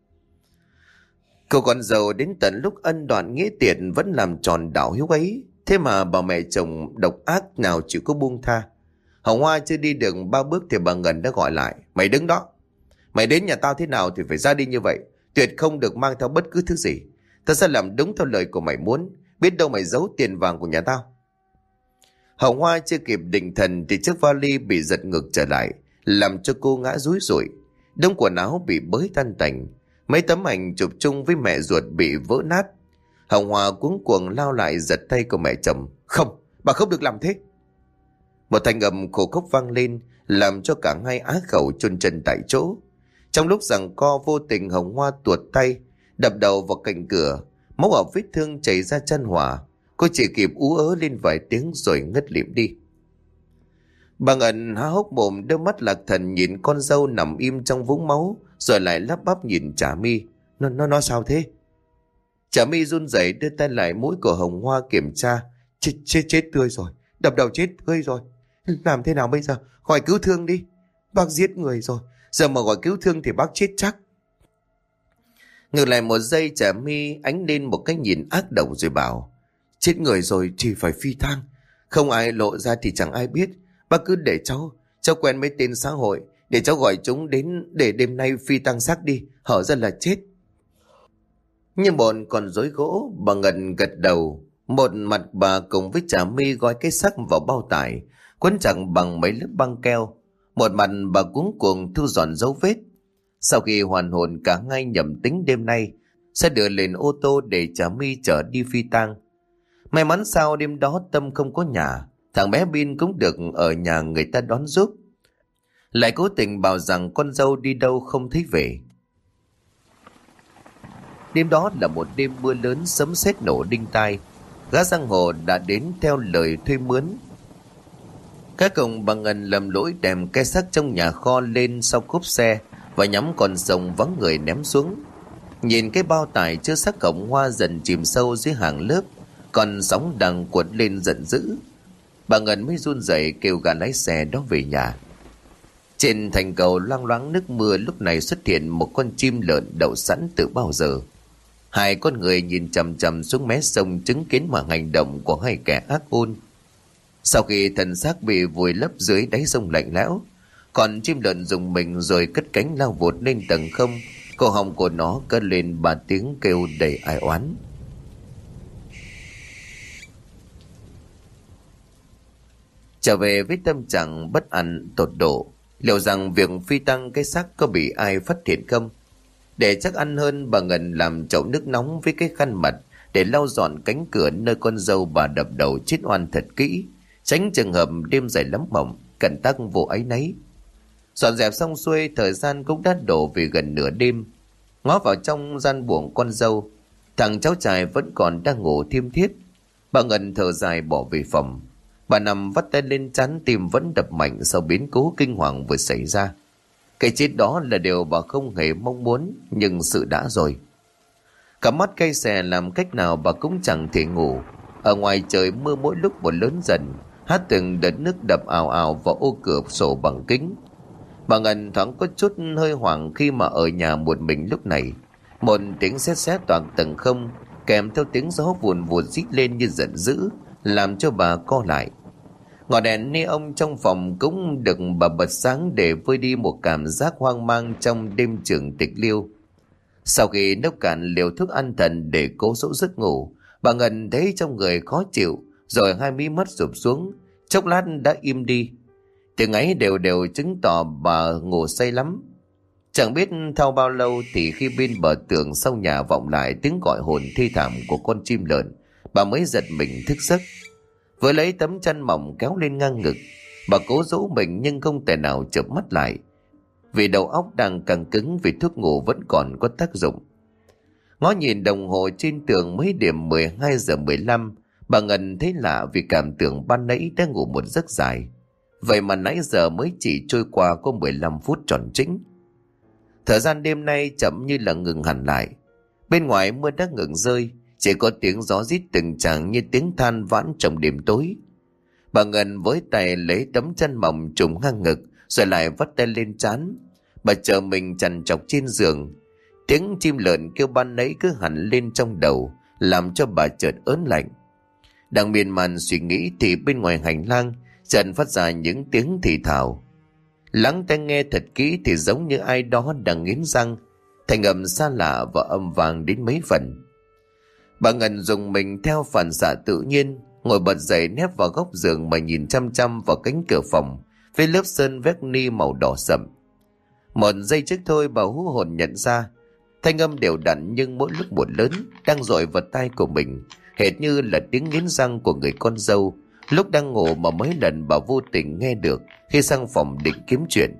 Cô con dâu đến tận lúc ân đoạn nghĩa tiện vẫn làm tròn đạo hiếu ấy. Thế mà bà mẹ chồng độc ác nào chịu có buông tha. Hồng Hoa chưa đi được ba bước thì bà Ngân đã gọi lại. Mày đứng đó. Mày đến nhà tao thế nào thì phải ra đi như vậy. Tuyệt không được mang theo bất cứ thứ gì. Tao sẽ làm đúng theo lời của mày muốn. Biết đâu mày giấu tiền vàng của nhà tao. Hồng Hoa chưa kịp định thần thì chiếc vali bị giật ngược trở lại, làm cho cô ngã rúi rủi. Đống quần áo bị bới tan tành. Mấy tấm ảnh chụp chung với mẹ ruột bị vỡ nát. Hồng Hoa cuống cuồng lao lại giật tay của mẹ chồng. Không, bà không được làm thế. Một thanh âm khổ khóc vang lên, làm cho cả hai á khẩu chôn chân tại chỗ. Trong lúc giằng co vô tình Hồng Hoa tuột tay, đập đầu vào cạnh cửa, máu ở vết thương chảy ra chân Hòa. Cô chỉ kịp ú ớ lên vài tiếng rồi ngất lịm đi. Bà Ngân há hốc mồm, đôi mắt lạc thần nhìn con dâu nằm im trong vũng máu, rồi lại lắp bắp nhìn Trà My. Nó nó nó sao thế? Trà My run rẩy đưa tay lại mũi của Hồng Hoa kiểm tra. Chết chết chết tươi rồi, đập đầu chết tươi rồi. Làm thế nào bây giờ? Gọi cứu thương đi. Bác giết người rồi, giờ mà gọi cứu thương thì bác chết chắc. Ngược lại một giây, Trà My ánh lên một cái nhìn ác độc rồi bảo. Chết người rồi thì phải phi tang. Không ai lộ ra thì chẳng ai biết. Bác cứ để cháu, cháu quen mấy tên xã hội, để cháu gọi chúng đến để đêm nay phi tang xác đi, hở ra là chết. Như một con rối gỗ, bà Ngân gật đầu. Một mặt bà cùng với Trà My gói cái xác vào bao tải, quấn chặt bằng mấy lớp băng keo. Một mặt bà cuống cuồng thu dọn dấu vết. Sau khi hoàn hồn, cả hai nhầm tính đêm nay sẽ đưa lên ô tô để Trà My chở đi phi tang. May mắn sao đêm đó Tâm không có nhà, thằng bé Bin cũng được ở nhà người ta đón giúp. Lại cố tình bảo rằng con dâu đi đâu không thấy về. Đêm đó là một đêm mưa lớn, sấm sét nổ đinh tai. Gã giang hồ đã đến theo lời thuê mướn. Các cùng bà Ngân lầm lỗi đem cái xác trong nhà kho lên sau cốp xe và nhắm con sông vắng người ném xuống. Nhìn cái bao tải chứa xác cổng hoa dần chìm sâu dưới hàng lớp, còn sóng đang cuộn lên giận dữ. Bà Ngân mới run rẩy kêu gã lái xe đó về nhà. Trên thành cầu loang loáng nước mưa lúc này xuất hiện một con chim lợn đậu sẵn từ bao giờ. Hai con người nhìn chằm chằm xuống mé sông, chứng kiến màn hành động của hai kẻ ác ôn. Sau khi thân xác bị vùi lấp dưới đáy sông lạnh lẽo, còn chim lợn dùng mình rồi cất cánh lao vụt lên tầng không. Cổ họng của nó cất lên ba tiếng kêu đầy ai oán. Trở về với tâm trạng bất an tột độ, liệu rằng việc phi tang cái xác có bị ai phát hiện không? Để chắc ăn hơn, bà Ngân làm chậu nước nóng với cái khăn mặt để lau dọn cánh cửa nơi con dâu bà đập đầu chết oan thật kỹ, tránh trường hợp đêm dài lắm mộng, cẩn tắc vô áy náy. Dọn dẹp xong xuôi, thời gian cũng đã đổ về gần nửa đêm. Ngó vào trong gian buồng con dâu, thằng cháu trai vẫn còn đang ngủ thiêm thiếp. Bà Ngân thở dài bỏ về phòng. Bà nằm vắt tay lên trán, tim vẫn đập mạnh sau biến cố kinh hoàng vừa xảy ra. Cái chết đó là điều bà không hề mong muốn, nhưng sự đã rồi. Cả mắt cay xè, làm cách nào bà cũng chẳng thể ngủ. Ở ngoài trời mưa mỗi lúc một lớn dần, hát từng đợt nước đập ào ào vào ô cửa sổ bằng kính. Bà Ngân thoáng có chút hơi hoảng khi mà ở nhà một mình lúc này. Một tiếng sét sét toàn tầng không, kèm theo tiếng gió vùn vụt rít lên như giận dữ, làm cho bà co lại. Ngọn đèn neon trong phòng cũng được bà bật sáng để vơi đi một cảm giác hoang mang trong đêm trường tịch liêu. Sau khi nốc cạn liều thuốc an thần để cố dỗ giấc ngủ, bà Ngân thấy trong người khó chịu, rồi hai mí mắt rụp xuống, chốc lát đã im đi. Tiếng ấy đều đều chứng tỏ bà ngủ say lắm. Chẳng biết thao bao lâu thì khi bên bờ tường sau nhà vọng lại tiếng gọi hồn thi thảm của con chim lợn, bà mới giật mình thức giấc. Vừa lấy tấm chăn mỏng kéo lên ngang ngực, bà cố dỗ mình nhưng không thể nào chợp mắt lại, vì đầu óc đang căng cứng vì thuốc ngủ vẫn còn có tác dụng. Ngó nhìn đồng hồ trên tường mới điểm mười hai giờ mười lăm, bà Ngân thấy lạ vì cảm tưởng ban nãy đã ngủ một giấc dài. Vậy mà nãy giờ mới chỉ trôi qua có mười lăm phút tròn trĩnh. Thời gian đêm nay chậm như là ngừng hẳn lại. Bên ngoài mưa đã ngừng rơi, chỉ có tiếng gió rít từng tràng như tiếng than vãn trong đêm tối. Bà Ngân với tay lấy tấm chăn mỏng trùm ngang ngực, rồi lại vắt tay lên trán. Bà chờ mình trằn trọc trên giường. Tiếng chim lợn kêu ban nãy cứ hẳn lên trong đầu, làm cho bà chợt ớn lạnh. Đang miên man suy nghĩ thì bên ngoài hành lang dần phát ra những tiếng thì thào. Lắng tai nghe thật kỹ thì giống như ai đó đang nghiến răng, thành âm xa lạ và âm vang đến mấy phần. Bà Ngân dùng mình theo phản xạ tự nhiên, ngồi bật dậy nép vào góc giường mà nhìn chăm chăm vào cánh cửa phòng với lớp sơn vét ni màu đỏ sậm. Một giây trước thôi bà hú hồn nhận ra thanh âm đều đặn nhưng mỗi lúc một lớn đang dội vào tai của mình, hệt như là tiếng nghiến răng của người con dâu lúc đang ngủ mà mấy lần bà vô tình nghe được khi sang phòng định kiếm chuyện.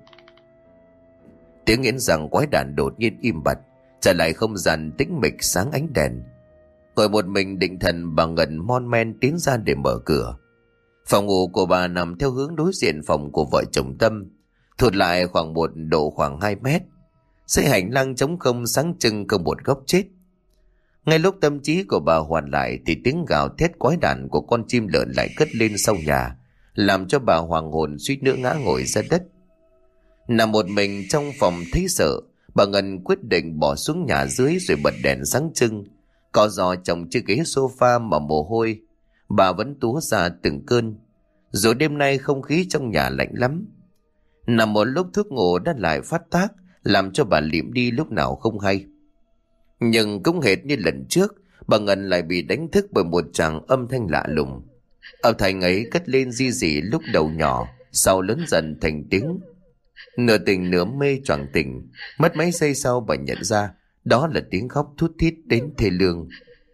Tiếng nghiến răng quái đản đột nhiên im bặt, trở lại không gian tĩnh mịch sáng ánh đèn. Ngồi một mình định thần, bà Ngân mon men tiến ra để mở cửa. Phòng ngủ của bà nằm theo hướng đối diện phòng của vợ chồng Tâm, thụt lại khoảng một độ khoảng hai mét. Dưới hành lang trống không sáng trưng không một góc chết. Ngay lúc tâm trí của bà hoàn lại thì tiếng gào thét quái đản của con chim lợn lại cất lên sau nhà, làm cho bà hoàng hồn suýt nữa ngã ngồi ra đất. Nằm một mình trong phòng thấy sợ, bà Ngân quyết định bỏ xuống nhà dưới rồi bật đèn sáng trưng, cọ giò chồng chiếc ghế sofa mà mồ hôi bà vẫn túa ra từng cơn. Rồi đêm nay không khí trong nhà lạnh lắm. Nằm một lúc thuốc ngủ đã lại phát tác, làm cho bà liệm đi lúc nào không hay. Nhưng cũng hệt như lần trước, bà Ngân lại bị đánh thức bởi một tràng âm thanh lạ lùng. Âm thanh ấy cất lên ri rỉ lúc đầu nhỏ, sau lớn dần thành tiếng. Nửa tỉnh nửa mê choàng tỉnh, mất mấy giây sau bà nhận ra đó là tiếng khóc thút thít đến thê lương.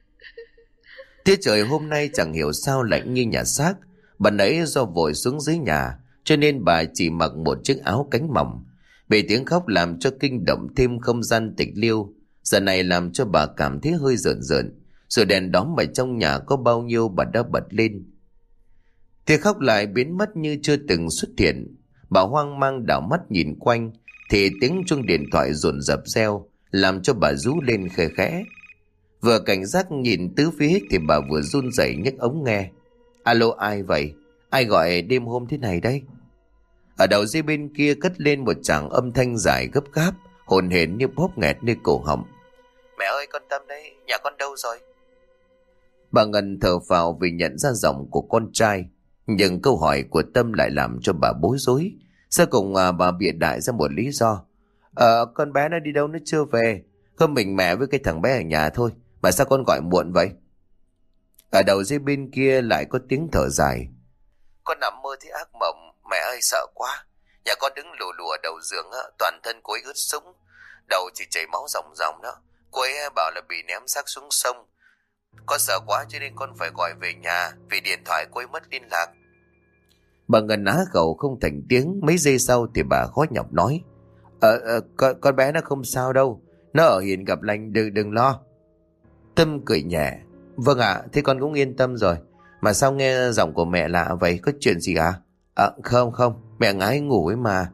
Tiết trời hôm nay chẳng hiểu sao lạnh như nhà xác. Bà nãy do vội xuống dưới nhà cho nên bà chỉ mặc một chiếc áo cánh mỏng. Bị tiếng khóc làm cho kinh động thêm không gian tịch liêu. Giờ này làm cho bà cảm thấy hơi rợn rợn. Rồi đèn đóm ở trong nhà có bao nhiêu bà đã bật lên. Tiếng khóc lại biến mất như chưa từng xuất hiện. Bà hoang mang đảo mắt nhìn quanh thì tiếng chuông điện thoại dồn dập reo, làm cho bà rú lên khẽ khẽ. Vừa cảnh giác nhìn tứ phía thì bà vừa run rẩy nhấc ống nghe. Alo, ai vậy? Ai gọi đêm hôm thế này đấy? Ở đầu dây bên kia cất lên một tràng âm thanh dài gấp gáp, hồn hển như bóp nghẹt nơi cổ họng. Mẹ ơi, con Tâm đấy, nhà con đâu rồi? Bà Ngân thở phào vì nhận ra giọng của con trai. Nhưng câu hỏi của Tâm lại làm cho bà bối rối. Sau cùng à, bà bịa đại ra một lý do. Ờ, con bé nó đi đâu nó chưa về. Không mình mẹ với cái thằng bé ở nhà thôi. Mà sao con gọi muộn vậy? Ở đầu dây bên kia lại có tiếng thở dài. Con nằm mơ thấy ác mộng. Mẹ ơi sợ quá. Nhà con đứng lù lù ở đầu giường á, toàn thân cô ấy ướt sũng, đầu chỉ chảy máu ròng ròng đó. Cô ấy bảo là bị ném xác xuống sông. Con sợ quá cho nên con phải gọi về nhà, vì điện thoại cô ấy mất liên lạc. Bà Ngân á khẩu không thành tiếng. Mấy giây sau thì bà khó nhọc nói. Ờ, ờ con, con bé nó không sao đâu. Nó ở hiền gặp lành, đừng, đừng lo. Tâm cười nhẹ. Vâng ạ, à, thế con cũng yên tâm rồi. Mà sao nghe giọng của mẹ lạ vậy, có chuyện gì à? À không không, mẹ ngái ngủ ấy mà.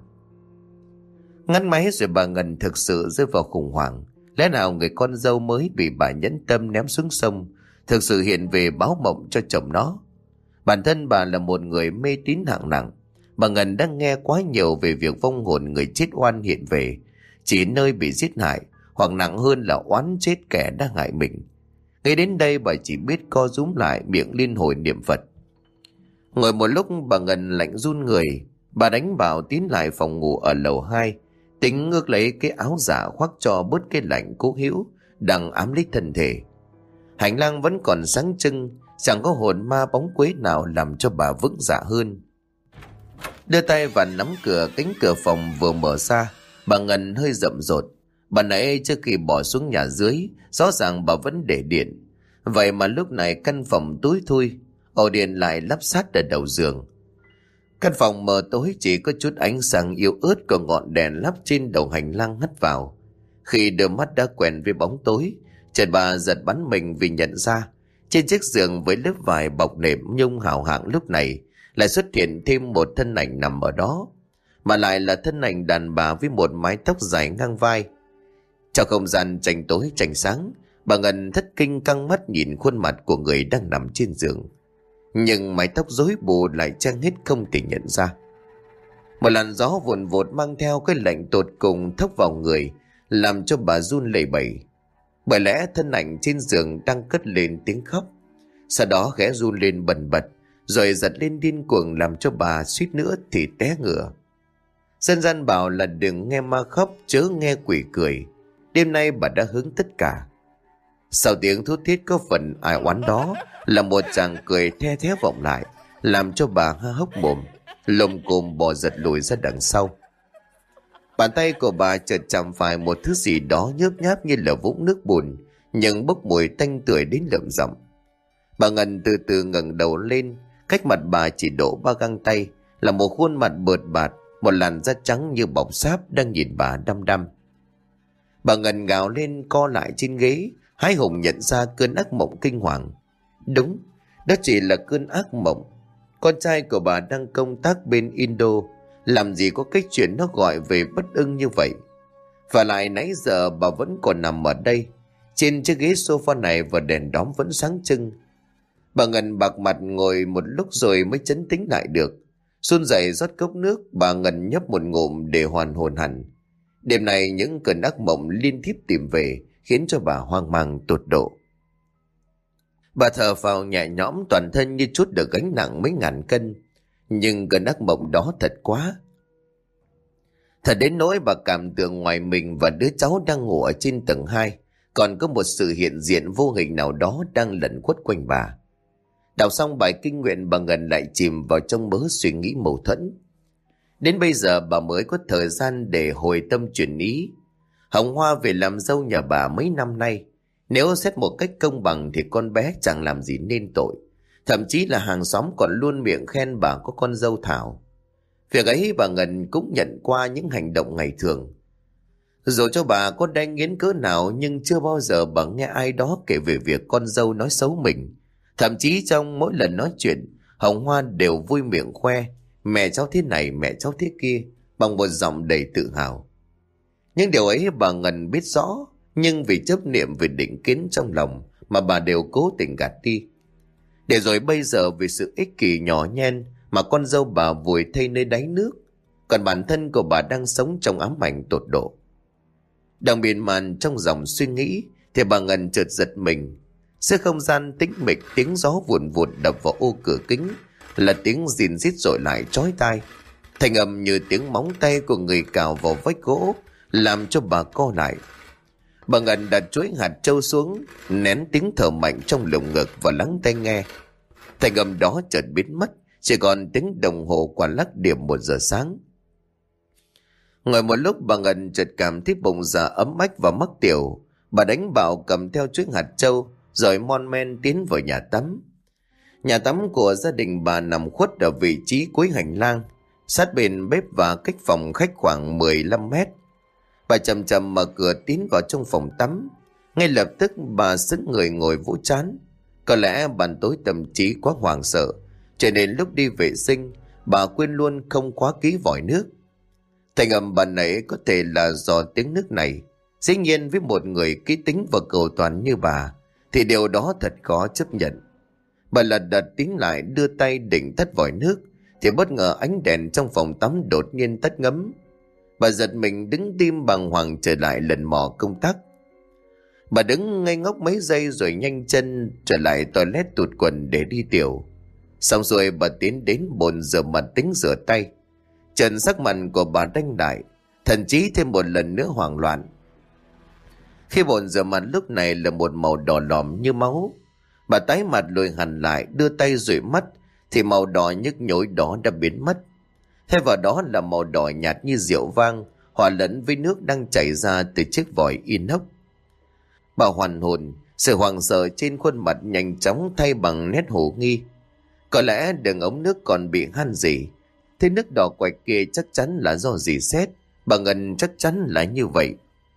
Ngắt máy rồi bà Ngân thực sự rơi vào khủng hoảng. Lẽ nào người con dâu mới bị bà nhẫn tâm ném xuống sông thực sự hiện về báo mộng cho chồng nó? Bản thân bà là một người mê tín hạng nặng. Bà Ngân đang nghe quá nhiều về việc vong hồn người chết oan hiện về, chỉ nơi bị giết hại, hoặc nặng hơn là oán chết kẻ đang hại mình. Ngay đến đây bà chỉ biết co rúm lại, miệng liên hồi niệm Phật. Ngồi một lúc bà Ngân lạnh run người. Bà đánh bảo tiến lại phòng ngủ ở lầu hai, tính ngước lấy cái áo giả khoác cho bớt cái lạnh cố hữu đang ám lấy thân thể. Hành lang vẫn còn sáng trưng, chẳng có hồn ma bóng quế nào làm cho bà vững dạ hơn. Đưa tay và nắm cửa, cánh cửa phòng vừa mở ra, bà Ngân hơi rậm rột. Bà nãy trước khi bỏ xuống nhà dưới, rõ ràng bà vẫn để điện. Vậy mà lúc này căn phòng tối thui, ổ điện lại lắp sát ở đầu giường. Căn phòng mờ tối, chỉ có chút ánh sáng yếu ớt của ngọn đèn lắp trên đầu hành lang hắt vào. Khi đôi mắt đã quen với bóng tối, chợt bà giật bắn mình vì nhận ra trên chiếc giường với lớp vải bọc nệm nhung hào hạng lúc này lại xuất hiện thêm một thân ảnh nằm ở đó, mà lại là thân ảnh đàn bà với một mái tóc dài ngang vai. Trong không gian tranh tối tranh sáng, bà Ngân thất kinh căng mắt nhìn khuôn mặt của người đang nằm trên giường, nhưng mái tóc rối bù lại che hết không thể nhận ra. Một làn gió vụn vụt mang theo cái lạnh tột cùng thốc vào người, làm cho bà run lẩy bẩy. Bởi lẽ thân ảnh trên giường đang cất lên tiếng khóc, sau đó khẽ run lên bần bật, rồi giật lên điên cuồng làm cho bà suýt nữa thì té ngửa. Dân gian bảo là đừng nghe ma khóc, chớ nghe quỷ cười. Đêm nay bà đã hứng tất cả. Sau tiếng thút thít có phần ai oán đó là một chàng cười the thé vọng lại, làm cho bà há hốc mồm, lồm cồm bò giật lùi ra đằng sau. Bàn tay của bà chợt chạm phải một thứ gì đó nhớp nháp như là vũng nước bùn, nhưng bốc mùi tanh tưởi đến lợm giọng. Bà Ngân từ từ ngẩng đầu lên, cách mặt bà chỉ độ ba găng tay là một khuôn mặt bợt bạt, một làn da trắng như bọc sáp đang nhìn bà đăm đăm. Bà Ngân gào lên, co lại trên ghế, hái hùng nhận ra cơn ác mộng kinh hoàng. Đúng, đó chỉ là cơn ác mộng. Con trai của bà đang công tác bên Indo, làm gì có cái chuyện nó gọi về bất ưng như vậy. Và lại nãy giờ bà vẫn còn nằm ở đây, trên chiếc ghế sofa này, và đèn đóm vẫn sáng trưng. Bà Ngân bạc mặt ngồi một lúc rồi mới trấn tĩnh lại được. Run rẩy rót cốc nước, bà Ngân nhấp một ngụm để hoàn hồn hẳn. Đêm nay những cơn ác mộng liên tiếp tìm về, khiến cho bà hoang mang tột độ. Bà thở phào nhẹ nhõm, toàn thân như trút được gánh nặng mấy ngàn cân. Nhưng cơn ác mộng đó thật quá. Thật đến nỗi bà cảm tưởng ngoài mình và đứa cháu đang ngủ ở trên tầng hai còn có một sự hiện diện vô hình nào đó đang lẩn khuất quanh bà. Đọc xong bài kinh nguyện, bà Ngân lại chìm vào trong mớ suy nghĩ mâu thuẫn. Đến bây giờ bà mới có thời gian để hồi tâm chuyển ý. Hồng Hoa về làm dâu nhà bà mấy năm nay, nếu xét một cách công bằng thì con bé chẳng làm gì nên tội. Thậm chí là hàng xóm còn luôn miệng khen bà có con dâu thảo. Việc ấy bà Ngân cũng nhận qua những hành động ngày thường. Dù cho bà có đanh nghiến cỡ nào, nhưng chưa bao giờ bà nghe ai đó kể về việc con dâu nói xấu mình. Thậm chí trong mỗi lần nói chuyện, Hồng Hoa đều vui miệng khoe mẹ cháu thế này, mẹ cháu thế kia, bằng một giọng đầy tự hào. Nhưng điều ấy bà Ngân biết rõ, nhưng vì chấp niệm về định kiến trong lòng mà bà đều cố tình gạt đi. Để rồi bây giờ vì sự ích kỷ nhỏ nhen mà con dâu bà vùi thây nơi đáy nước, còn bản thân của bà đang sống trong ám ảnh tột độ. Đang miên man trong dòng suy nghĩ thì bà Ngân chợt giật mình. Giữa không gian tĩnh mịch, tiếng gió vụn vụt đập vào ô cửa kính là tiếng rìn rít dội lại chói tai. Thành âm như tiếng móng tay của người cào vào vách gỗ làm cho bà co lại. Bà Ngân đặt chuỗi hạt trâu xuống, nén tiếng thở mạnh trong lồng ngực và lắng tai nghe. Thành âm đó chợt biến mất, chỉ còn tiếng đồng hồ quả lắc điểm một giờ sáng. Ngồi một lúc, bà Ngân chợt cảm thấy bụng dạ ấm ách và mắc tiểu. Bà đánh bạo cầm theo chuỗi hạt trâu rồi mon men tiến vào nhà tắm. Nhà tắm của gia đình bà nằm khuất ở vị trí cuối hành lang, sát bên bếp và cách phòng khách khoảng mười lăm mét. Bà chậm chậm mở cửa tiến vào trong phòng tắm. Ngay lập tức bà sững người ngồi vỗ trán. Có lẽ ban tối tâm trí quá hoảng sợ, cho nên lúc đi vệ sinh bà quên luôn không khóa kỹ vòi nước. Thành âm bà nãy có thể là do tiếng nước này. Dĩ nhiên với một người kỹ tính và cầu toàn như bà thì điều đó thật khó chấp nhận. Bà lật đật tiến lại đưa tay định tắt vòi nước thì bất ngờ ánh đèn trong phòng tắm đột nhiên tắt ngấm. Bà giật mình đứng tim bàng hoàng trở lại lần mò công tắc. Bà đứng ngây ngốc mấy giây rồi nhanh chân trở lại toilet tụt quần để đi tiểu. Xong rồi bà tiến đến bồn rửa mặt tính rửa tay. Trần sắc mặt của bà đanh đại, thậm chí thêm một lần nữa hoảng loạn. Khi bồn rửa mặt lúc này là một màu đỏ lòm như máu. Bà tái mặt lùi hẳn lại, đưa tay dụi mắt thì màu đỏ nhức nhối đó đã biến mất. Thay vào đó là màu đỏ nhạt như rượu vang, hòa lẫn với nước đang chảy ra từ chiếc vòi inox. Bà hoàn hồn, sự hoảng sợ trên khuôn mặt nhanh chóng thay bằng nét hồ nghi. Có lẽ đường ống nước còn bị han rỉ. Thế nước đỏ quạch kia chắc chắn là do rỉ sét. Bà Ngân chắc chắn là như vậy.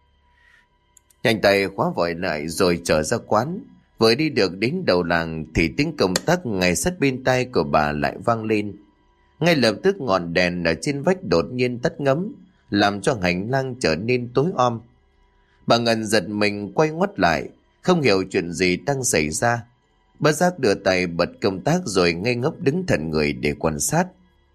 Nhanh tay khóa vòi lại rồi trở ra quán. Vừa đi được đến đầu làng thì tiếng công tắc ngay sát bên tai của bà lại vang lên. Ngay lập tức ngọn đèn ở trên vách đột nhiên tắt ngấm, làm cho hành lang trở nên tối om. Bà Ngân giật mình quay ngoắt lại, không hiểu chuyện gì đang xảy ra. Bất giác đưa tay bật công tắc rồi ngây ngốc đứng thẫn người để quan sát.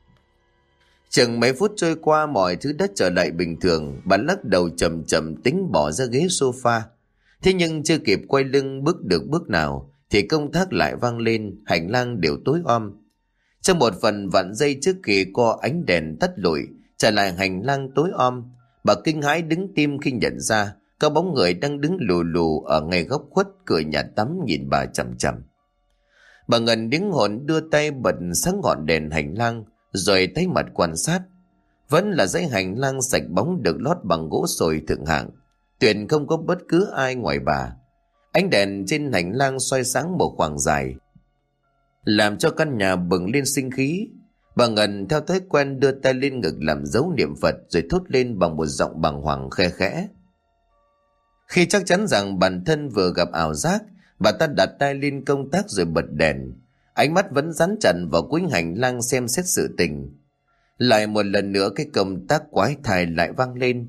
Chừng mấy phút trôi qua, mọi thứ đã trở lại bình thường. Bà lắc đầu chậm chậm tính bỏ ra ghế sofa. Thế nhưng chưa kịp quay lưng bước được bước nào thì công tắc lại vang lên, hành lang đều tối om. Trong một phần vạn giây trước khi co ánh đèn tắt lụi trở lại hành lang tối om, bà kinh hãi đứng tim khi nhận ra có bóng người đang đứng lù lù ở ngay góc khuất cửa nhà tắm nhìn bà chằm chằm. Bà Ngân đứng hồn đưa tay bật sáng ngọn đèn hành lang rồi thấy mặt quan sát. Vẫn là dãy hành lang sạch bóng được lót bằng gỗ sồi thượng hạng, tuyệt không có bất cứ ai ngoài bà. Ánh đèn trên hành lang soi sáng một khoảng dài, làm cho căn nhà bừng lên sinh khí. Bà Ngân theo thói quen đưa tay lên ngực làm dấu niệm Phật rồi thốt lên bằng một giọng bàng hoàng khe khẽ. Khi chắc chắn rằng bản thân vừa gặp ảo giác, bà ta đặt tay lên công tắc rồi bật đèn. Ánh mắt vẫn dán chặt vào cuối hành lang xem xét sự tình. Lại một lần nữa cái công tắc quái thai lại vang lên.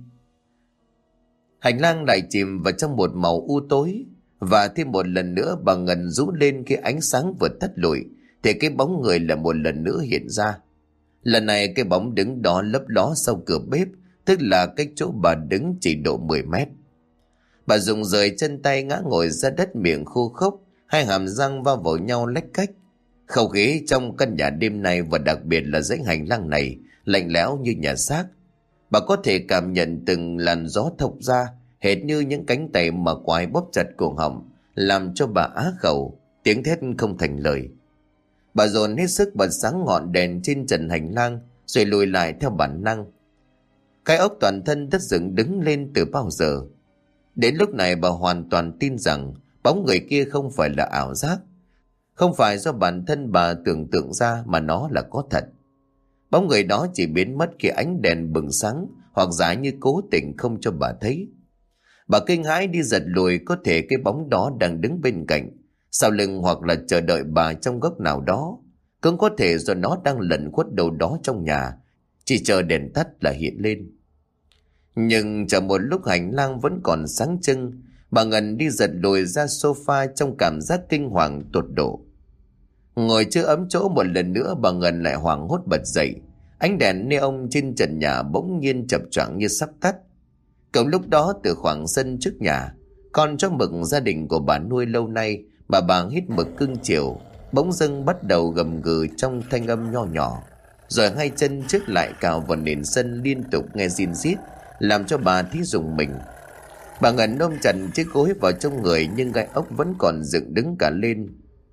Hành lang lại chìm vào trong một màu u tối. Và thêm một lần nữa bà Ngân rú lên khi ánh sáng vừa tắt lụi thì cái bóng người là một lần nữa hiện ra. Lần này cái bóng đứng đó lấp ló sau cửa bếp, tức là cách chỗ bà đứng chỉ độ mười mét. Bà dùng rời chân tay ngã ngồi ra đất, miệng khô khốc, hai hàm răng va vào nhau lách cách. Không khí trong căn nhà đêm nay và đặc biệt là dãy hành lang này lạnh lẽo như nhà xác. Bà có thể cảm nhận từng làn gió thốc ra hệt như những cánh tay mà quái bóp chặt cổ họng, làm cho bà á khẩu, tiếng thét không thành lời. Bà dồn hết sức bật sáng ngọn đèn trên trần hành lang, rồi lùi lại theo bản năng. Cái ốc toàn thân đất dựng đứng lên từ bao giờ. Đến lúc này bà hoàn toàn tin rằng bóng người kia không phải là ảo giác, không phải do bản thân bà tưởng tượng ra, mà nó là có thật. Bóng người đó chỉ biến mất khi ánh đèn bừng sáng, hoặc giả như cố tình không cho bà thấy. Bà kinh hãi đi giật lùi, có thể cái bóng đó đang đứng bên cạnh, sau lưng, hoặc là chờ đợi bà trong góc nào đó. Cũng có thể do nó đang lẩn khuất đâu đó trong nhà, chỉ chờ đèn tắt là hiện lên. Nhưng chờ một lúc hành lang vẫn còn sáng trưng, bà Ngân đi giật lùi ra sofa trong cảm giác kinh hoàng tột độ. Ngồi chưa ấm chỗ một lần nữa, bà Ngân lại hoảng hốt bật dậy. Ánh đèn neon trên trần nhà bỗng nhiên chập choạng như sắp tắt. Cùng lúc đó, từ khoảng sân trước nhà, con chó mực gia đình của bà nuôi lâu nay mà bà hít mực cưng chiều, bỗng dưng bắt đầu gầm gừ trong thanh âm nho nhỏ, rồi hai chân trước lại cào vào nền sân liên tục nghe rin rít, làm cho bà thí rùng mình. Bà Ngân ôm chặt chiếc gối vào trong người, nhưng gai ốc vẫn còn dựng đứng cả lên.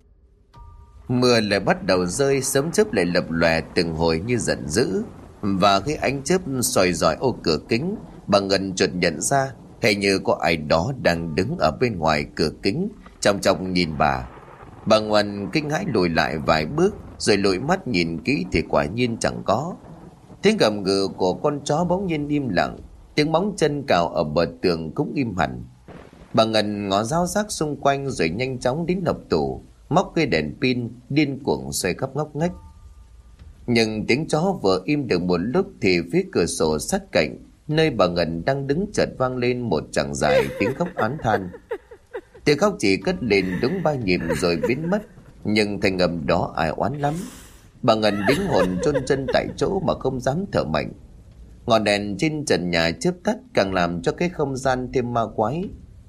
Mưa lại bắt đầu rơi, sấm chớp lại lập lòe từng hồi như giận dữ. Và khi ánh chớp soi rọi ô cửa kính, bà Ngân chợt nhận ra hình như có ai đó đang đứng ở bên ngoài cửa kính, trong trong nhìn bà. Bà Ngân kinh hãi lùi lại vài bước, rồi lùi mắt nhìn kỹ thì quả nhiên chẳng có. Tiếng gầm gừ của con chó bỗng nhiên im lặng, tiếng móng chân cào ở bờ tường cũng im hẳn. Bà Ngân ngó ráo rác xung quanh, rồi nhanh chóng đến hộc tủ, móc cây đèn pin, điên cuồng xoay khắp ngóc ngách. Nhưng tiếng chó vừa im được một lúc thì phía cửa sổ sát cạnh, nơi bà Ngân đang đứng, chợt vang lên một tràng dài tiếng khóc oán than. Tiếng khóc chỉ cất lên đúng ba nhịp rồi biến mất, nhưng thành âm đó ai oán lắm. Bà Ngân đứng hồn chôn chân tại chỗ mà không dám thở mạnh. Ngọn đèn trên trần nhà chớp tắt càng làm cho cái không gian thêm ma quái.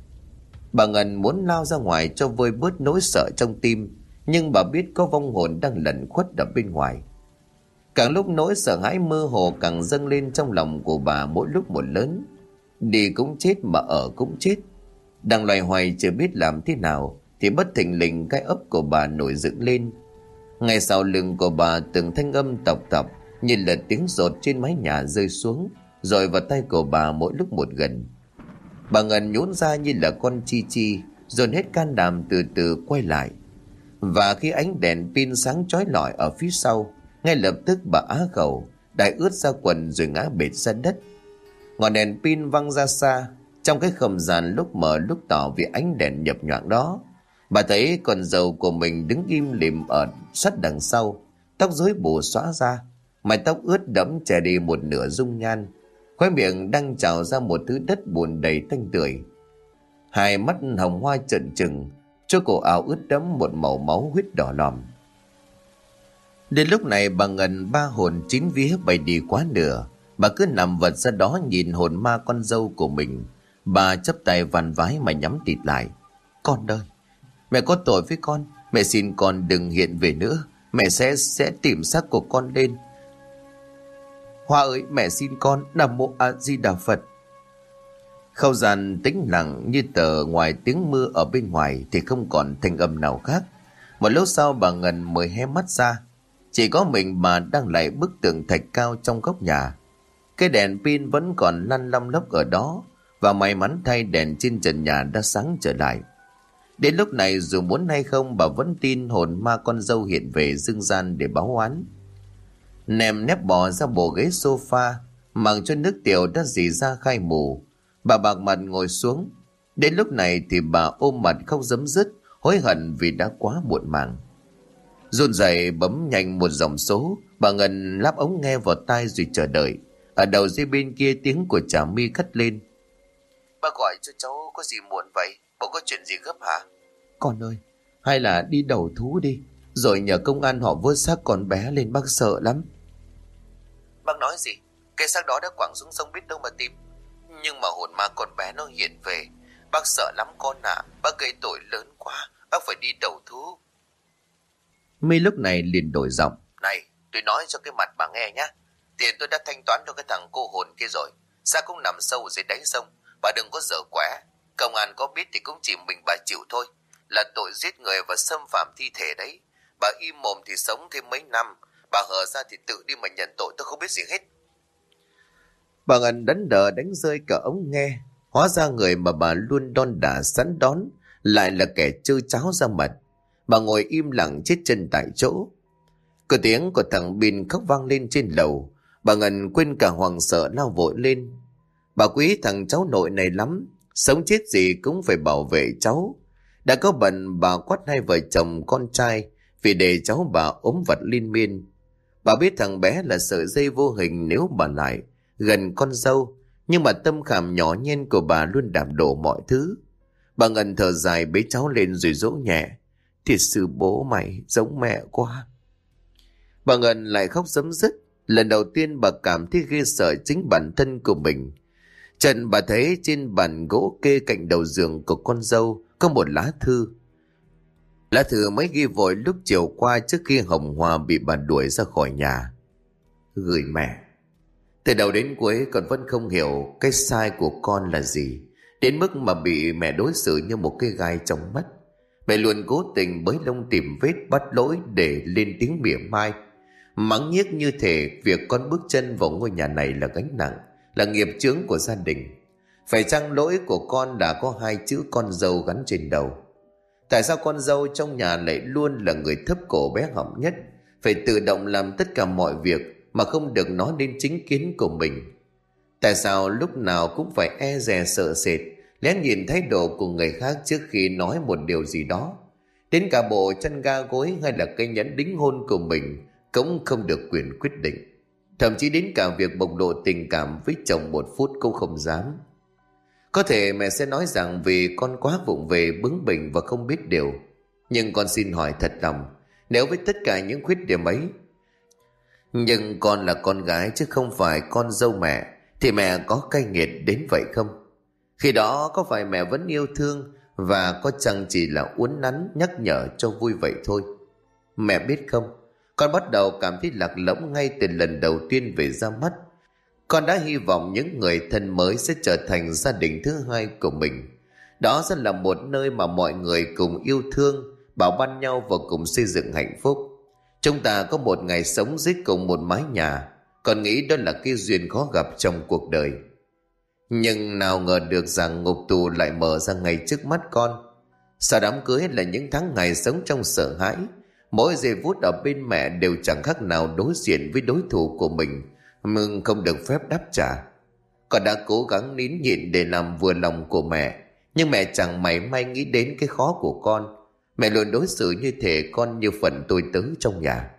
Bà Ngân muốn lao ra ngoài cho vơi bớt nỗi sợ trong tim, nhưng bà biết có vong hồn đang lẩn khuất ở bên ngoài. Càng lúc nỗi sợ hãi mơ hồ càng dâng lên trong lòng của bà mỗi lúc một lớn. Đi cũng chết mà ở cũng chết. Đang loay hoay chưa biết làm thế nào thì bất thình lình cái ấp của bà nổi dựng lên. Ngay sau lưng của bà từng thanh âm tọc tọc như là tiếng rột trên mái nhà rơi xuống, rồi vào tay của bà mỗi lúc một gần. Bà Ngân nhún ra như là con chi chi, dồn hết can đảm từ từ quay lại. Và khi ánh đèn pin sáng chói lọi ở phía sau, ngay lập tức bà á khẩu, đại ướt ra quần rồi ngã bệt ra đất. Ngọn đèn pin văng ra xa, trong cái không gian lúc mờ lúc tỏ vì ánh đèn nhập nhoạng đó. Bà thấy con dâu của mình đứng im lìm ở sát đằng sau, tóc rối bù xõa ra, mái tóc ướt đẫm che đi một nửa dung nhan, khóe miệng đang trào ra một thứ đất bùn đầy tanh tưởi. Hai mắt hồng hoa trợn trừng, chỗ cổ áo ướt đẫm một màu máu huyết đỏ lòm. Đến lúc này bà Ngân ba hồn chín vía bay đi quá nửa. Bà cứ nằm vật ra đó nhìn hồn ma con dâu của mình. Bà chắp tay van vái mà nhắm tịt lại. Con ơi, mẹ có tội với con, mẹ xin con đừng hiện về nữa. Mẹ sẽ sẽ tìm xác của con lên. Hoa ơi, mẹ xin con, Nam Mô A Di Đà Phật. Không gian tĩnh lặng như tờ, ngoài tiếng mưa ở bên ngoài thì không còn thanh âm nào khác. Một lúc sau bà Ngân mới hé mắt ra, chỉ có mình bà đang lại bức tường thạch cao trong góc nhà. Cái đèn pin vẫn còn lăn lăm lóc ở đó, và may mắn thay đèn trên trần nhà đã sáng trở lại. Đến lúc này dù muốn hay không, bà vẫn tin hồn ma con dâu hiện về dương gian để báo oán. Nèm nép bò ra bộ ghế sofa, mặc cho nước tiểu đã rỉ ra khai mù. Bà bạc mặt ngồi xuống. Đến lúc này thì bà ôm mặt khóc rấm rứt, hối hận vì đã quá muộn màng. Run rẩy bấm nhanh một dòng số, bà Ngân lắp ống nghe vào tai rồi chờ đợi. Ở đầu dây bên kia tiếng của Trà My cất lên. Bà gọi cho cháu có gì muộn vậy? Bộ có chuyện gì gấp hả? Con ơi, hay là đi đầu thú đi, rồi nhờ công an họ vớt xác con bé lên, bác sợ lắm. Bác nói gì? Cái xác đó đã quẳng xuống sông biết đâu mà tìm. Nhưng mà hồn ma con bé nó hiện về, bác sợ lắm con ạ. À. Bác gây tội lớn quá, bác phải đi đầu thú. My lúc này liền đổi giọng. Này, tôi nói cho cái mặt bà nghe nhá. Tiền tôi đã thanh toán cho cái thằng cô hồn kia rồi. Xác cũng nằm sâu dưới đáy sông. Bà đừng có dở quẻ. Công an có biết thì cũng chỉ mình bà chịu thôi. Là tội giết người và xâm phạm thi thể đấy. Bà im mồm thì sống thêm mấy năm. Bà hở ra thì tự đi mà nhận tội, tôi không biết gì hết. Bà Ngân đắn đờ đánh rơi cả ống nghe. Hóa ra người mà bà luôn đon đả sẵn đón lại là kẻ chơi cháo ra mặt. Bà ngồi im lặng chết chân tại chỗ. Cửa tiếng của thằng Bin khóc vang lên trên lầu. Bà Ngân quên cả hoàng sợ lao vội lên. Bà quý thằng cháu nội này lắm, sống chết gì cũng phải bảo vệ cháu. Đã có bận bà quát hai vợ chồng con trai vì để cháu bà ốm vặt liên miên. Bà biết thằng bé là sợi dây vô hình nếu bà lại gần con dâu, nhưng mà tâm khảm nhỏ nhen của bà luôn đạp đổ mọi thứ. Bà Ngân thở dài bế cháu lên rồi dỗ nhẹ. Thiệt sự bố mày giống mẹ quá. Bà Ngân lại khóc rấm rứt. Lần đầu tiên bà cảm thấy ghê sợ chính bản thân của mình. Trần bà thấy trên bàn gỗ kê cạnh đầu giường của con dâu có một lá thư. Lá thư mới ghi vội lúc chiều qua trước khi Hồng Hoa bị bà đuổi ra khỏi nhà. Gửi mẹ. Từ đầu đến cuối con vẫn không hiểu cái sai của con là gì, đến mức mà bị mẹ đối xử như một cái gai trong mắt. Mẹ luôn cố tình bới lông tìm vết bắt lỗi để lên tiếng mỉa mai, mắng nhiếc như thể việc con bước chân vào ngôi nhà này là gánh nặng, là nghiệp chướng của gia đình. Phải chăng lỗi của con đã có hai chữ con dâu gắn trên đầu? Tại sao con dâu trong nhà lại luôn là người thấp cổ bé họng nhất, phải tự động làm tất cả mọi việc mà không được nói đến chính kiến của mình? Tại sao lúc nào cũng phải e dè sợ sệt, lén nhìn thái độ của người khác trước khi nói một điều gì đó? Đến cả bộ chăn ga gối hay là cây nhẫn đính hôn của mình cũng không được quyền quyết định. Thậm chí đến cả việc bộc lộ tình cảm với chồng một phút cũng không dám. Có thể mẹ sẽ nói rằng vì con quá vụng về, bướng bỉnh và không biết điều. Nhưng con xin hỏi thật lòng, nếu với tất cả những khuyết điểm ấy, nhưng con là con gái chứ không phải con dâu mẹ, thì mẹ có cay nghiệt đến vậy không? Khi đó có phải mẹ vẫn yêu thương và có chăng chỉ là uốn nắn nhắc nhở cho vui vậy thôi? Mẹ biết không, con bắt đầu cảm thấy lạc lõng ngay từ lần đầu tiên về ra mắt. Con đã hy vọng những người thân mới sẽ trở thành gia đình thứ hai của mình. Đó sẽ là một nơi mà mọi người cùng yêu thương, bảo ban nhau và cùng xây dựng hạnh phúc. Chúng ta có một ngày sống dưới cùng một mái nhà. Con nghĩ đó là cái duyên khó gặp trong cuộc đời. Nhưng nào ngờ được rằng ngục tù lại mở ra ngay trước mắt con. Sau đám cưới là những tháng ngày sống trong sợ hãi. Mỗi giây phút ở bên mẹ đều chẳng khác nào đối diện với đối thủ của mình, nhưng không được phép đáp trả. Con đã cố gắng nín nhịn để làm vừa lòng của mẹ, nhưng mẹ chẳng mảy may nghĩ đến cái khó của con. Mẹ luôn đối xử như thể con như phần tôi tớ trong nhà.